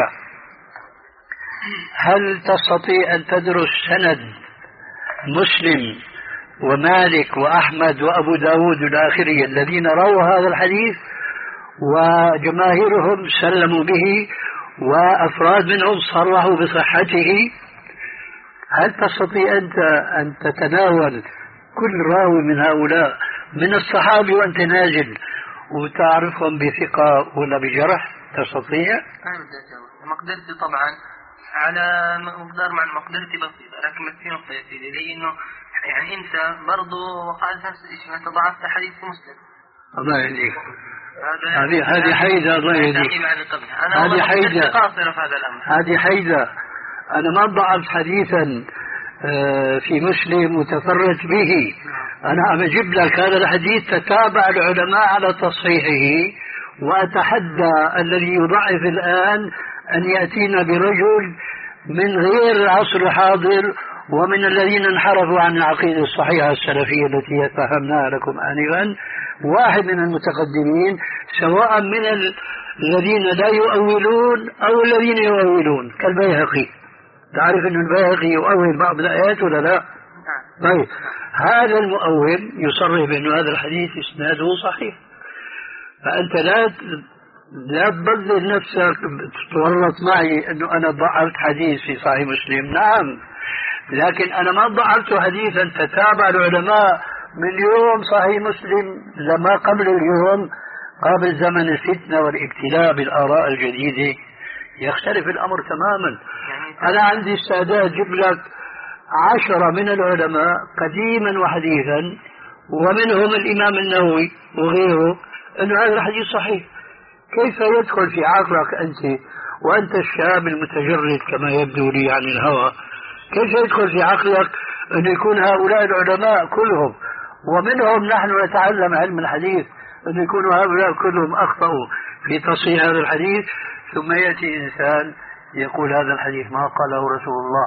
هل تستطيع أن تدرس سند مسلم ومالك وأحمد وأبو داود والآخرين الذين رووا هذا الحديث وجماهيرهم سلموا به وأفراد منهم صرحوا بصحته؟ هل تستطيع أنت أن تتناول كل راوي من هؤلاء من الصحابي وأنت نازل وتعرفهم بثقة ولا بجرح؟ تستطيع؟ أنا بدي أجاوب. مقدرتي طبعا على مقدار مع مقدرتي بسيطة، لكن في نقطة يا سيدي، اللي إنه يعني أنت برضو قال نفس الشيء، أنت ضعفت حديث مسلم. الله يهديك. هذه هذه حيدة. الله يهديك. هذه حيدة. هذه حيدة. أنا ما ضعف حديثا في مسلم وتفرج به، أنا عم أجيب لك هذا الحديث تتابع العلماء على تصحيحه، وأتحدى الذي يضعف الآن أن يأتينا برجل من غير العصر الحاضر ومن الذين انحرفوا عن العقيدة الصحيحة السلفية التي فهمناها لكم آنفا، واحد من المتقدمين، سواء من الذين لا يؤولون أو الذين يؤولون كالبيهقي. تعرف أن البيهقي يؤول بعض الآيات ولا لا؟ طيب هذا المؤول يصرح بأن هذا الحديث إسناده صحيح، فأنت لا لا تبذل نفسك تتورط معي أنه أنا ضعفت حديث في صحيح مسلم. نعم، لكن أنا ما ضعفت حديثا تتابع العلماء من يوم صحيح مسلم لما قبل اليوم، قبل زمن الفتنة والابتلاء بالآراء الجديدة يختلف الأمر تماما. أنا عندي استعداد أجيب لك عشرة من العلماء قديما وحديثا ومنهم الإمام النووي وغيره أنه هذا الحديث صحيح. كيف يدخل في عقلك أنت وأنت الشاب المتجرد كما يبدو لي عن الهوى، كيف يدخل في عقلك أن يكون هؤلاء العلماء كلهم ومنهم نحن نتعلم علم الحديث أن يكونوا هؤلاء كلهم أخطأوا في تصحيح هذا الحديث، ثم يأتي إنسان يقول هذا الحديث ما قاله رسول الله؟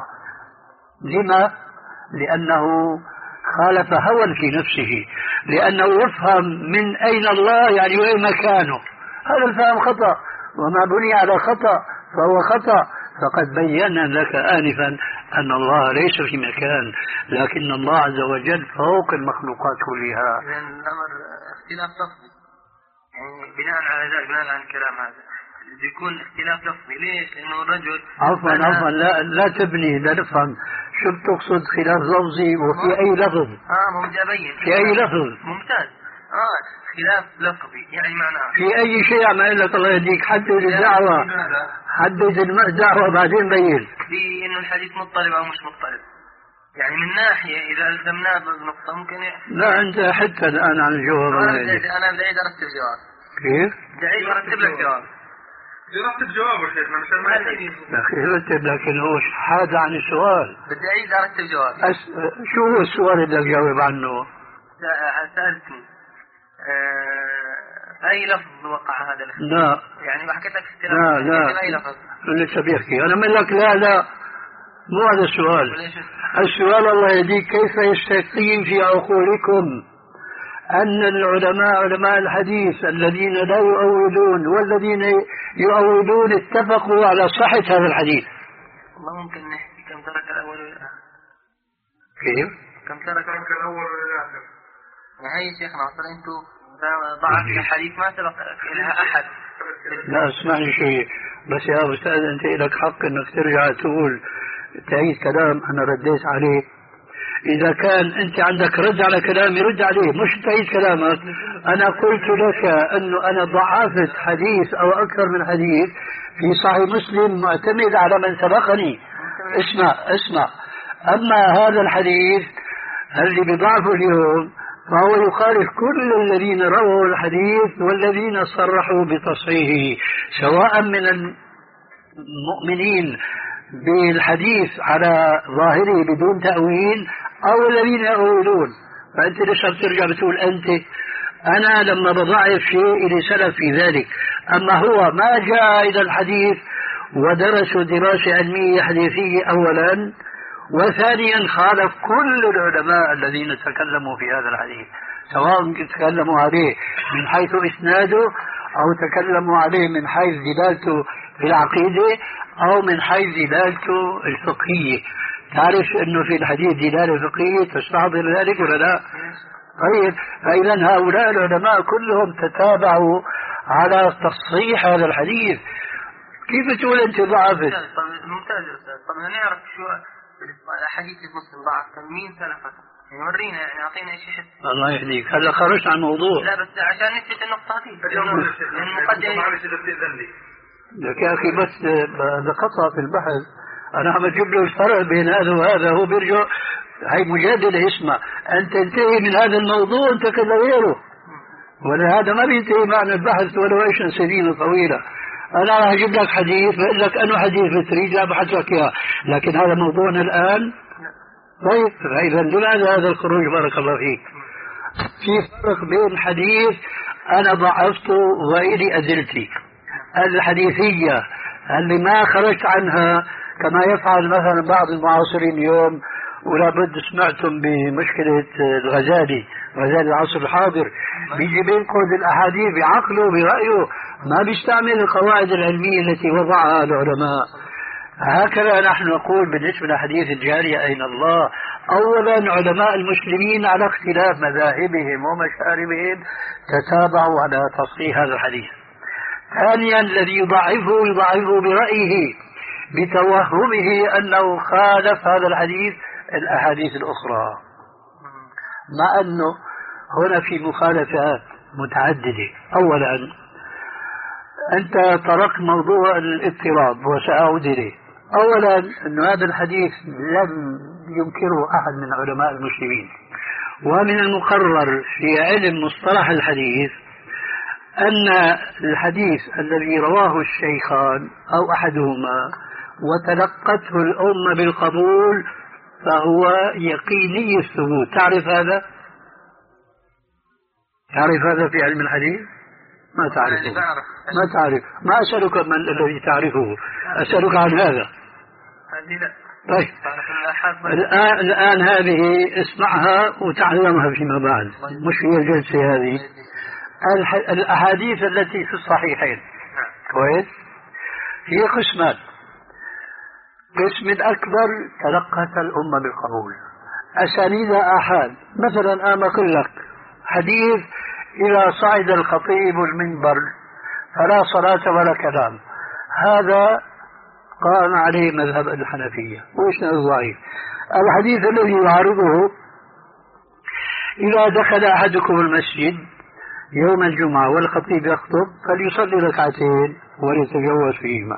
لما؟ لأنه خالف هوى في نفسه، لأنه يفهم من أين الله يعني وين مكانه. هذا الفهم خطأ، وما بني على خطأ فهو خطأ. فقد بينا لك آنفا أن الله ليس في مكان، لكن الله عز وجل فوق المخلوقات كلها. إذن الأمر اختلاف لفظي، يعني بناء على ذلك، بناء على الكلام هذا بيكون اختلاف لفظي. ليش؟ لأنه الرجل عفوا عفوا لا لا تبني، لا نفهم شو بتقصد خلاف لفظي وفي أي لفظ؟ اه مو مبين في أي لفظ؟ ممتاز. اه خلاف لفظي يعني معناه في أي شيء عم لك الله يهديك. حدد الدعوة، حدد الدعوة بعدين بين. في إنه الحديث مضطرب أو مش مضطرب، يعني من ناحية إذا ألزمناه بنقطة ممكن يحصل. لا أنت حتى الآن عن الجواب. أنا بدي أنا بدي أعيد أرتب جواب. كيف؟ بدي أعيد أرتب لك جواب. يرتب جوابه شيخنا مشان ما يا أخي يرتب، لكن هو حاد عن السؤال. بدي أعيد أرتب جواب. أس... شو هو السؤال اللي تجاوب عنه؟ سألتني أه... أي لفظ وقع هذا الاختلاف؟ لا يعني ما حكيت لك اختلاف. لا لا أي لفظ؟ لسه بيحكي. أنا من لك لا لا مو هذا السؤال. السؤال الله يهديك كيف يستقيم في عقولكم أن العلماء علماء الحديث الذين لا يؤولون والذين يؤولون اتفقوا على صحة هذا الحديث؟ والله ممكن نحكي كم ترك الأول والآخر. كيف؟ كم ترك الأول والآخر؟ هاي شيخنا أصلا أنتوا ضعف الحديث ما سبق لها أحد. لا اسمعني شيء بس يا أستاذ، أنت لك حق أنك ترجع تقول تعيد كلام أنا رديت عليه. إذا كان أنت عندك رد على كلامي رد عليه، مش تعيد كلامك. أنا قلت لك أنه أنا ضعفت حديث أو أكثر من حديث في صحيح مسلم معتمد على من سبقني. اسمع اسمع أما هذا الحديث اللي بضعفه اليوم فهو يخالف كل الذين رووا الحديث والذين صرحوا بتصحيحه، سواء من المؤمنين بالحديث على ظاهره بدون تأويل أو الذين يؤولون. فأنت لسه بترجع بتقول أنت أنا لما بضعف شيء إلي سلف في ذلك، أما هو ما جاء إلى الحديث ودرسوا دراسة علمية حديثية أولا، وثانيا خالف كل العلماء الذين تكلموا في هذا الحديث، سواء تكلموا عليه من حيث إسناده أو تكلموا عليه من حيث دلالته في العقيدة أو من حيث دلالته الفقهية. تعرف أنه في الحديث دلالة فقهية تستحضر ذلك ولا لا؟ طيب فإذا هؤلاء العلماء كلهم تتابعوا على تصحيح هذا الحديث. كيف تقول أنت ضعفت؟ ممتاز يا أستاذ. طب نعرف شو حديث مسلم ضعف مين سلفته؟ ورينا يعني اعطينا شيء حس. الله يهديك. هلا خرجت عن الموضوع. لا بس عشان نثبت النقطة هذه. المقدمة معلش إذا بتأذن لي. لك يا أخي بس بقطع في البحث. أنا عم أجيب له الفرق بين هذا وهذا، هو بيرجع هاي مجادلة. اسمع أنت تنتهي من هذا الموضوع أنت كذا غيره، ولا هذا ما بينتهي معنا البحث ولو إيش سنين طويلة. أنا راح أجيب لك حديث بقول لك أنه حديث بتريد أبحث لك إياه، لكن هذا موضوعنا الآن. طيب فإذا لماذا هذا الخروج؟ بارك الله فيك. في فرق بين حديث أنا ضعفته وإلي أدلتي الحديثية اللي ما خرجت عنها كما يفعل مثلا بعض المعاصرين اليوم، ولا بد سمعتم بمشكلة الغزالي، غزالي العصر الحاضر بيجي بينقد الأحاديث بعقله برأيه، ما بيستعمل القواعد العلمية التي وضعها العلماء. هكذا نحن نقول بالنسبة لحديث الجارية أين الله، أولا علماء المسلمين على اختلاف مذاهبهم ومشاربهم تتابعوا على تصحيح هذا الحديث. ثانيا الذي يضعفه يضعفه برأيه بتوهمه أنه خالف هذا الحديث الأحاديث الأخرى، مع أنه هنا في مخالفات متعددة. أولا أنت تركت موضوع الاضطراب وسأعود إليه. أولا أن هذا الحديث لم ينكره أحد من علماء المسلمين، ومن المقرر في علم مصطلح الحديث أن الحديث الذي رواه الشيخان أو أحدهما وتلقته الأمة بالقبول فهو يقيني الثبوت. تعرف هذا؟ تعرف هذا في علم الحديث؟ ما تعرفه. ما تعرف. ما أسألك من الذي تعرفه، أسألك عن هذا. طيب الآن, الآن هذه اسمعها وتعلمها فيما بعد، مش هي الجلسة هذه. الأحاديث التي في الصحيحين كويس هي قسمان. قسم الأكبر تلقت الأمة بالقبول، أسانيد آحاد. مثلا أنا أقول لك حديث إذا صعد الخطيب المنبر فلا صلاة ولا كلام، هذا قام عليه مذهب الحنفية وإسناده ضعيف. الحديث الذي يعارضه إذا دخل أحدكم المسجد يوم الجمعة والخطيب يخطب فليصلي ركعتين وليتجوز فيهما.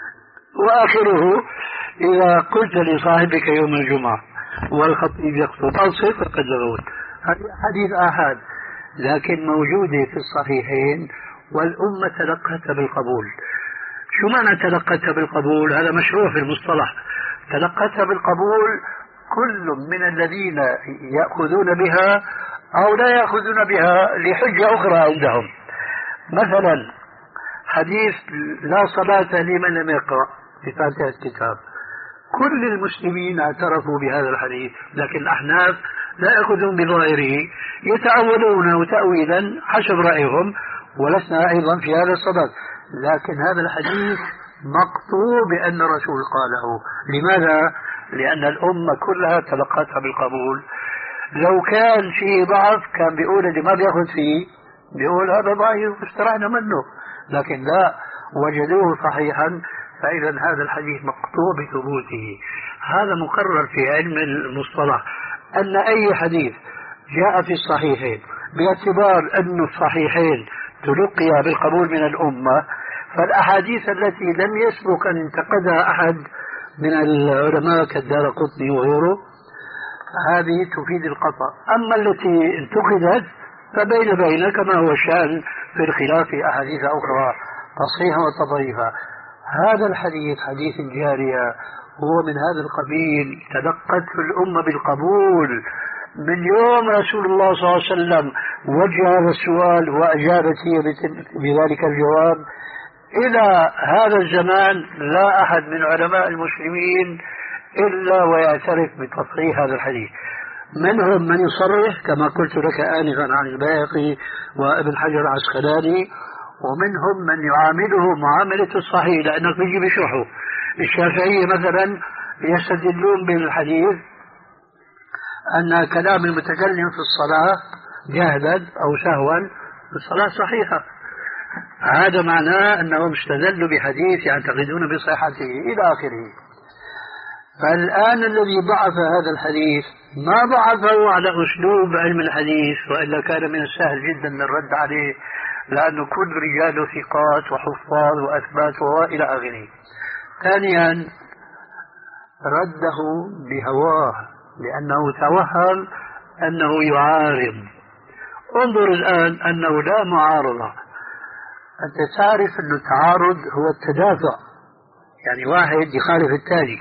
وآخره إذا قلت لصاحبك يوم الجمعة والخطيب يخطب أنصت فقد لغوت. هذه حديث آحاد لكن موجودة في الصحيحين والأمة تلقتها بالقبول. شو معنى تلقتها بالقبول؟ هذا مشروع في المصطلح. تلقتها بالقبول كل من الذين يأخذون بها أو لا يأخذون بها لحجة أخرى عندهم. مثلا حديث لا صلاة لمن لم يقرأ بفاتحة الكتاب، كل المسلمين اعترفوا بهذا الحديث، لكن الأحناف لا يأخذون بظاهره، يتأولون تأويلا حسب رأيهم، ولسنا أيضا في هذا الصدد. لكن هذا الحديث مقطوع بأن الرسول قاله. لماذا؟ لأن الأمة كلها تلقتها بالقبول. لو كان فيه ضعف كان بيقول اللي ما بيأخذ فيه بيقول هذا ضعيف واسترحنا منه، لكن لا، وجدوه صحيحا. فإذا هذا الحديث مقطوع بثبوته. هذا مقرر في علم المصطلح أن أي حديث جاء في الصحيحين باعتبار أن الصحيحين تلقي بالقبول من الأمة، فالأحاديث التي لم يسبق أن انتقدها أحد من العلماء كالدارقطني وغيره هذه تفيد القطع. أما التي انتقدت فبين بين كما هو الشأن في الخلاف في أحاديث أخرى تصحيحا وتضعيفا. هذا الحديث حديث الجارية هو من هذا القبيل، تلقته الأمة بالقبول من يوم رسول الله صلى الله عليه وسلم وجه هذا السؤال وأجابت هي بذلك الجواب إلى هذا الزمان. لا أحد من علماء المسلمين إلا ويعترف بتصحيح هذا الحديث. منهم من يصرح كما قلت لك آنفا عن البيهقي وابن حجر العسقلاني، ومنهم من يعامله معاملة الصحيح لأنك بيجي بيشرحه. الشافعية مثلا يستدلون بالحديث أن كلام المتكلم في الصلاة جهلا أو سهوا الصلاة صحيحة. هذا معناه أنهم استدلوا بحديث يعتقدون بصحته إلى آخره. فالآن الذي ضعف هذا الحديث ما ضعفه على أسلوب علم الحديث، وإلا كان من السهل جدا الرد عليه، لأنه كل رجاله ثقات وحفاظ وأثبات وإلى آخره. ثانيا رده بهواه لأنه توهم أنه يعارض. انظر الآن أنه لا معارضة. أنت تعرف أن التعارض هو التدافع، يعني واحد يخالف الثاني.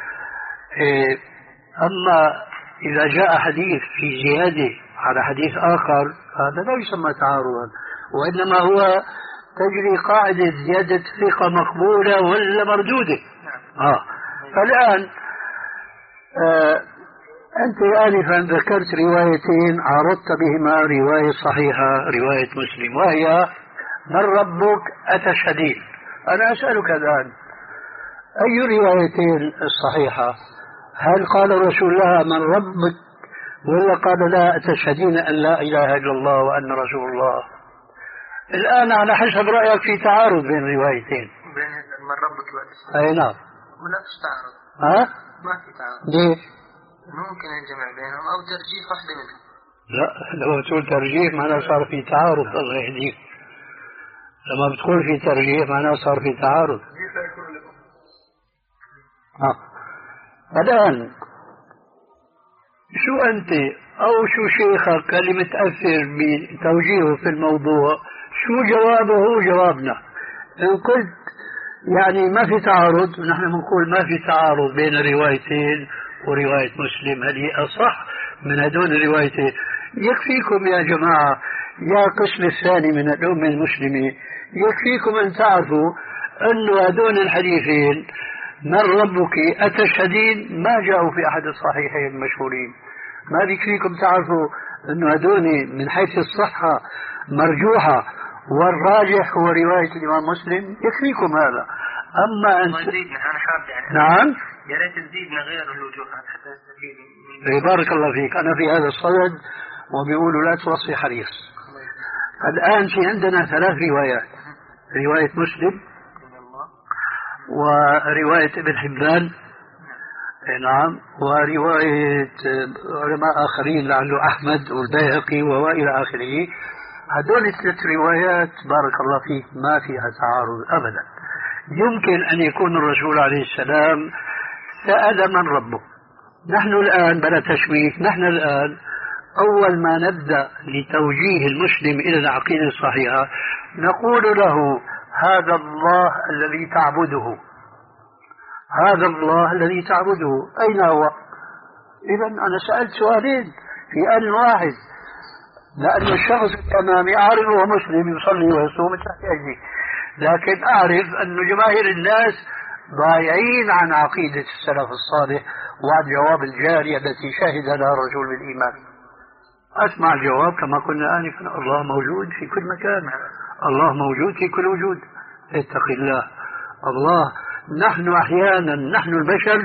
أما إذا جاء حديث في زيادة على حديث آخر هذا لا يسمى تعارضا، وإنما هو تجري قاعدة زيادة ثقة مقبولة ولا مردودة. آه. فالآن آه أنت آنفا ذكرت روايتين عرضت بهما رواية صحيحة رواية مسلم، وهي من ربك أتشهدين. أنا أسألك الآن أي روايتين الصحيحة؟ هل قال الرسول لها من ربك ولا قال لها أتشهدين أن لا إله إلا الله وأن رسول الله؟ الآن على حسب رأيك في تعارض بين الروايتين. بين من ربك وأتشهد. أي نعم. ولا فيش تعارض. ها؟ ما في تعارض. ليش؟ ممكن الجمع بينهم أو ترجيح واحدة منهم. لا لما بتقول ترجيح معناه صار في تعارض. الله يهديك. لما بتقول في ترجيح معناه صار في تعارض. ها. الآن شو أنت أو شو شيخك اللي متأثر بتوجيهه في الموضوع شو جوابه هو جوابنا. إن قلت يعني ما في تعارض نحن بنقول ما في تعارض بين الروايتين ورواية مسلم هذه أصح من هدول الروايتين. يكفيكم يا جماعة يا قسم الثاني من الأمة المسلمة يكفيكم أن تعرفوا أن هدول الحديثين من ربك أتشهدين ما جاءوا في أحد الصحيحين المشهورين. ما بيكفيكم تعرفوا أن هدول من حيث الصحة مرجوحة والراجح هو رواية الإمام مسلم يكفيكم هذا. أما أنت أنا حاب يعني نعم يا ريت تزيدنا غير الوجوهات حتى نستفيد. بارك الله فيك. أنا في هذا الصدد وبيقولوا لا توصي حريص. الآن في عندنا ثلاث روايات رواية مسلم ورواية ابن حبان نعم ورواية علماء آخرين لعله أحمد والبيهقي وإلى آخره. هذول الثلاث روايات بارك الله فيك ما فيها تعارض أبدا. يمكن أن يكون الرسول عليه السلام سأل من ربه. نحن الآن بلا تشويش نحن الآن أول ما نبدأ لتوجيه المسلم إلى العقيدة الصحيحة نقول له هذا الله الذي تعبده هذا الله الذي تعبده أين هو؟ إذا أنا سألت سؤالين في آن واحد لأن الشخص الأمامي أعرف هو مسلم يصلي ويصوم تحت أجله لكن أعرف أن جماهير الناس ضايعين عن عقيدة السلف الصالح وعن جواب الجارية التي شهد لها الرسول بالإيمان. أسمع الجواب كما قلنا آنفا الله موجود في كل مكان الله موجود في كل وجود. اتق الله الله. نحن أحيانا نحن البشر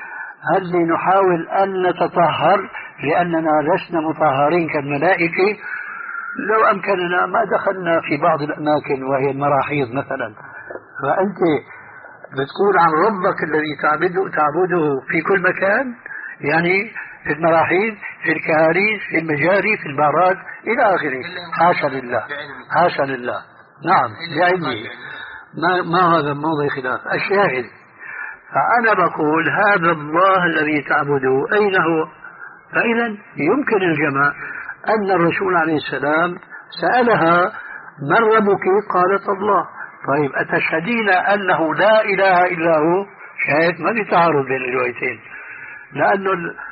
هل نحاول أن نتطهر لأننا لسنا مطهرين كالملائكة. لو أمكننا ما دخلنا في بعض الأماكن وهي المراحيض مثلا. فأنت بتقول عن ربك الذي تعبده تعبده في كل مكان يعني في المراحيض في الكهاريز في المجاري في البارات إلى آخره. حاشا لله حاشا لله. نعم بعلمه ما, ما هذا موضع خلاف. الشاهد فأنا بقول هذا الله الذي تعبده أين هو؟ فإذا يمكن الجمع أن الرسول عليه السلام سألها من ربك قالت الله. طيب أتشهدين أنه لا إله إلا هو؟ شايف ما في تعارض بين الروايتين لأنه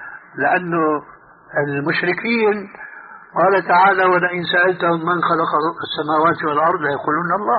لأنه المشركين قال تعالى ولئن سألتهم من خلق السماوات والأرض ليقولون الله.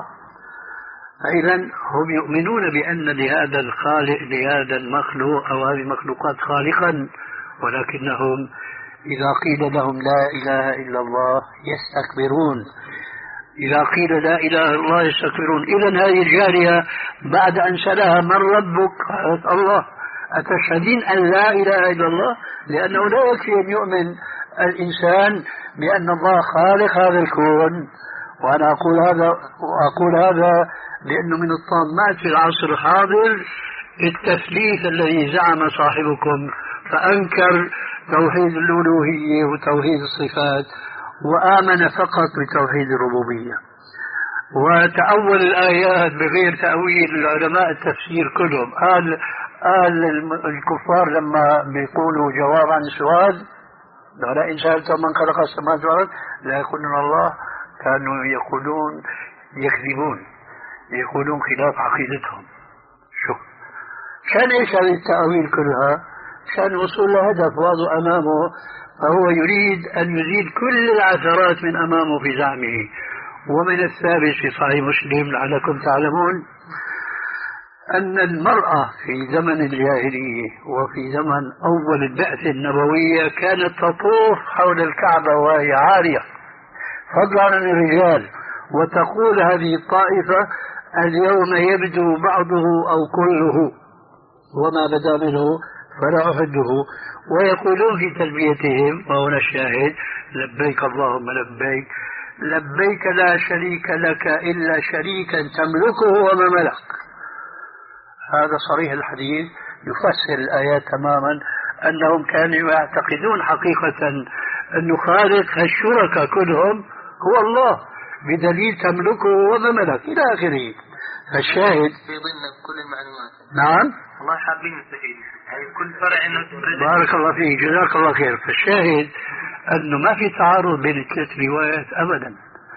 فإذا هم يؤمنون بأن لهذا الخالق لهذا المخلوق أو هذه المخلوقات خالقا ولكنهم إذا قيل لهم لا إله إلا الله يستكبرون. إذا قيل لا إله إلا الله يستكبرون. إذن هذه الجارية بعد أن سألها من ربك قالت الله. أتشهدين أن لا إله إلا الله؟ لأنه لا يكفي أن يؤمن الإنسان بأن الله خالق هذا الكون. وأنا أقول هذا وأقول هذا لأنه من الطامات في العصر الحاضر التثليث الذي زعم صاحبكم فأنكر توحيد الألوهية وتوحيد الصفات وآمن فقط بتوحيد الربوبية وتأول الآيات بغير تأويل العلماء التفسير كلهم. قال قال الكفار لما بيقولوا جواب عن السؤال ولئن سألتهم من خلق السماوات والأرض لا يقولون الله كانوا يقولون يكذبون يقولون خلاف عقيدتهم. شو كان ايش هذه التأويل كلها؟ كان الوصول لهدف واضح أمامه فهو يريد أن يزيل كل العثرات من أمامه في زعمه. ومن الثابت في صحيح مسلم لعلكم تعلمون أن المرأة في زمن الجاهلية وفي زمن أول البعثة النبوية كانت تطوف حول الكعبة وهي عارية فضلا عن الرجال وتقول هذه الطائفة اليوم يبدو بعضه أو كله وما بدا منه فلا أحده. ويقولون في تلبيتهم، وهنا الشاهد: لبيك اللهم لبيك، لبيك لا شريك لك إلا شريكا تملكه وما ملك. هذا صريح الحديث يفسر الآيات تماما، أنهم كانوا يعتقدون حقيقة أن خالق الشركاء كلهم هو الله، بدليل تملكه وما ملك إلى آخره. فالشاهد في ضمن كل المعلومات. نعم، الله حابين نستفيد، يعني كل فرع انه بارك الله فيك، جزاك الله خير. فالشاهد انه ما في تعارض بين الثلاث روايات ابدا.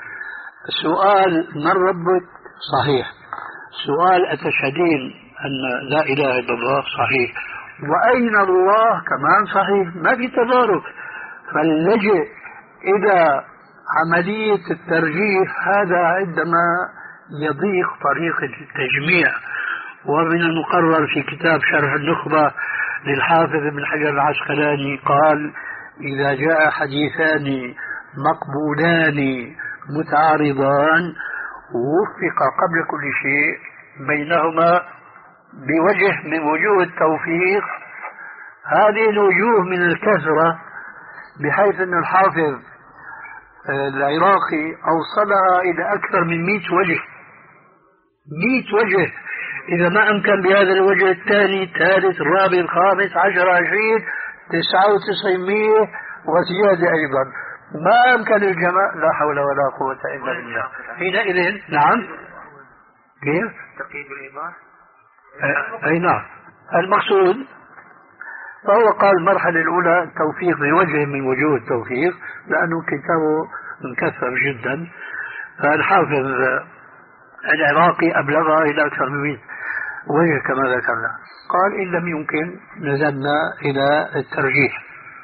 السؤال من ربك صحيح، سؤال أتشهدين أن لا إله إلا الله صحيح، وأين الله كمان صحيح، ما في تضارب. فاللجئ إلى عملية الترجيح هذا عندما يضيق طريق التجميع. ومن المقرر في كتاب شرح النخبة للحافظ ابن حجر العسقلاني قال: إذا جاء حديثان مقبولان متعارضان وفق قبل كل شيء بينهما بوجه من وجوه التوفيق. هذه الوجوه من الكثرة بحيث أن الحافظ العراقي أوصلها إلى أكثر من مئة وجه، مئة وجه. إذا ما أمكن بهذا الوجه الثاني الثالث الرابع الخامس عشر عشرين تسعة وتسعمائة وزيادة أيضا، ما أمكن الجماع، لا حول ولا قوة إلا بالله. حينئذ نعم، كيف؟ تقييد الإيضاح. أي نعم، المقصود. فهو قال المرحلة الأولى التوفيق بوجه من وجوه التوفيق، لأنه كتابه مكثف جدا. فالحافظ العراقي أبلغها إلى أكثر من مئة وجه كما ذكرنا. قال: إن لم يمكن نزلنا إلى الترجيح.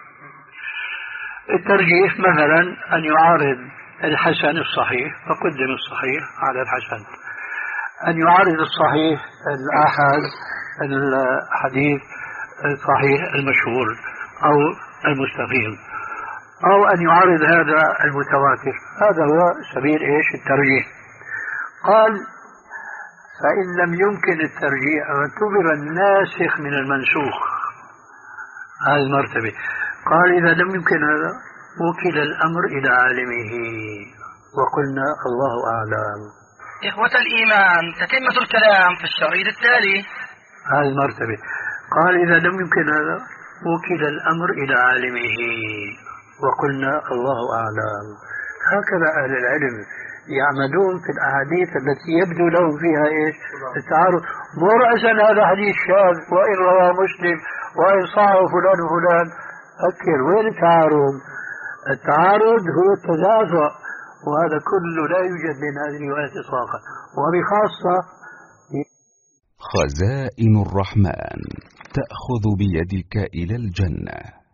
الترجيح مثلا أن يعارض الحسن الصحيح فقدم الصحيح على الحسن، أن يعارض الصحيح الآحاد الحديث الصحيح المشهور أو المستقيم، أو أن يعارض هذا المتواتر. هذا هو سبيل إيش؟ الترجيح. قال: فإن لم يمكن الترجيح اعتبر الناسخ من المنسوخ، هذه المرتبة. قال: إذا لم يمكن هذا وكل الأمر إلى عالمه وقلنا الله أعلم. إخوة الإيمان، تتمة الكلام في الشريط التالي. هذه المرتبة. قال: إذا لم يمكن هذا وكل الأمر إلى عالمه وقلنا الله أعلم. هكذا أهل العلم يعملون في الأحاديث التي يبدو لهم فيها إيش؟ التعارض. مو رأسا هذا حديث شاذ وإن رواه مسلم وإن صححه فلان وفلان. فكر، وين التعارض؟ التعارض هو التدافع، وهذا كله لا يوجد بين هذه الروايات إطلاقا. وبخاصة خزائن الرحمن تأخذ بيدك إلى الجنة.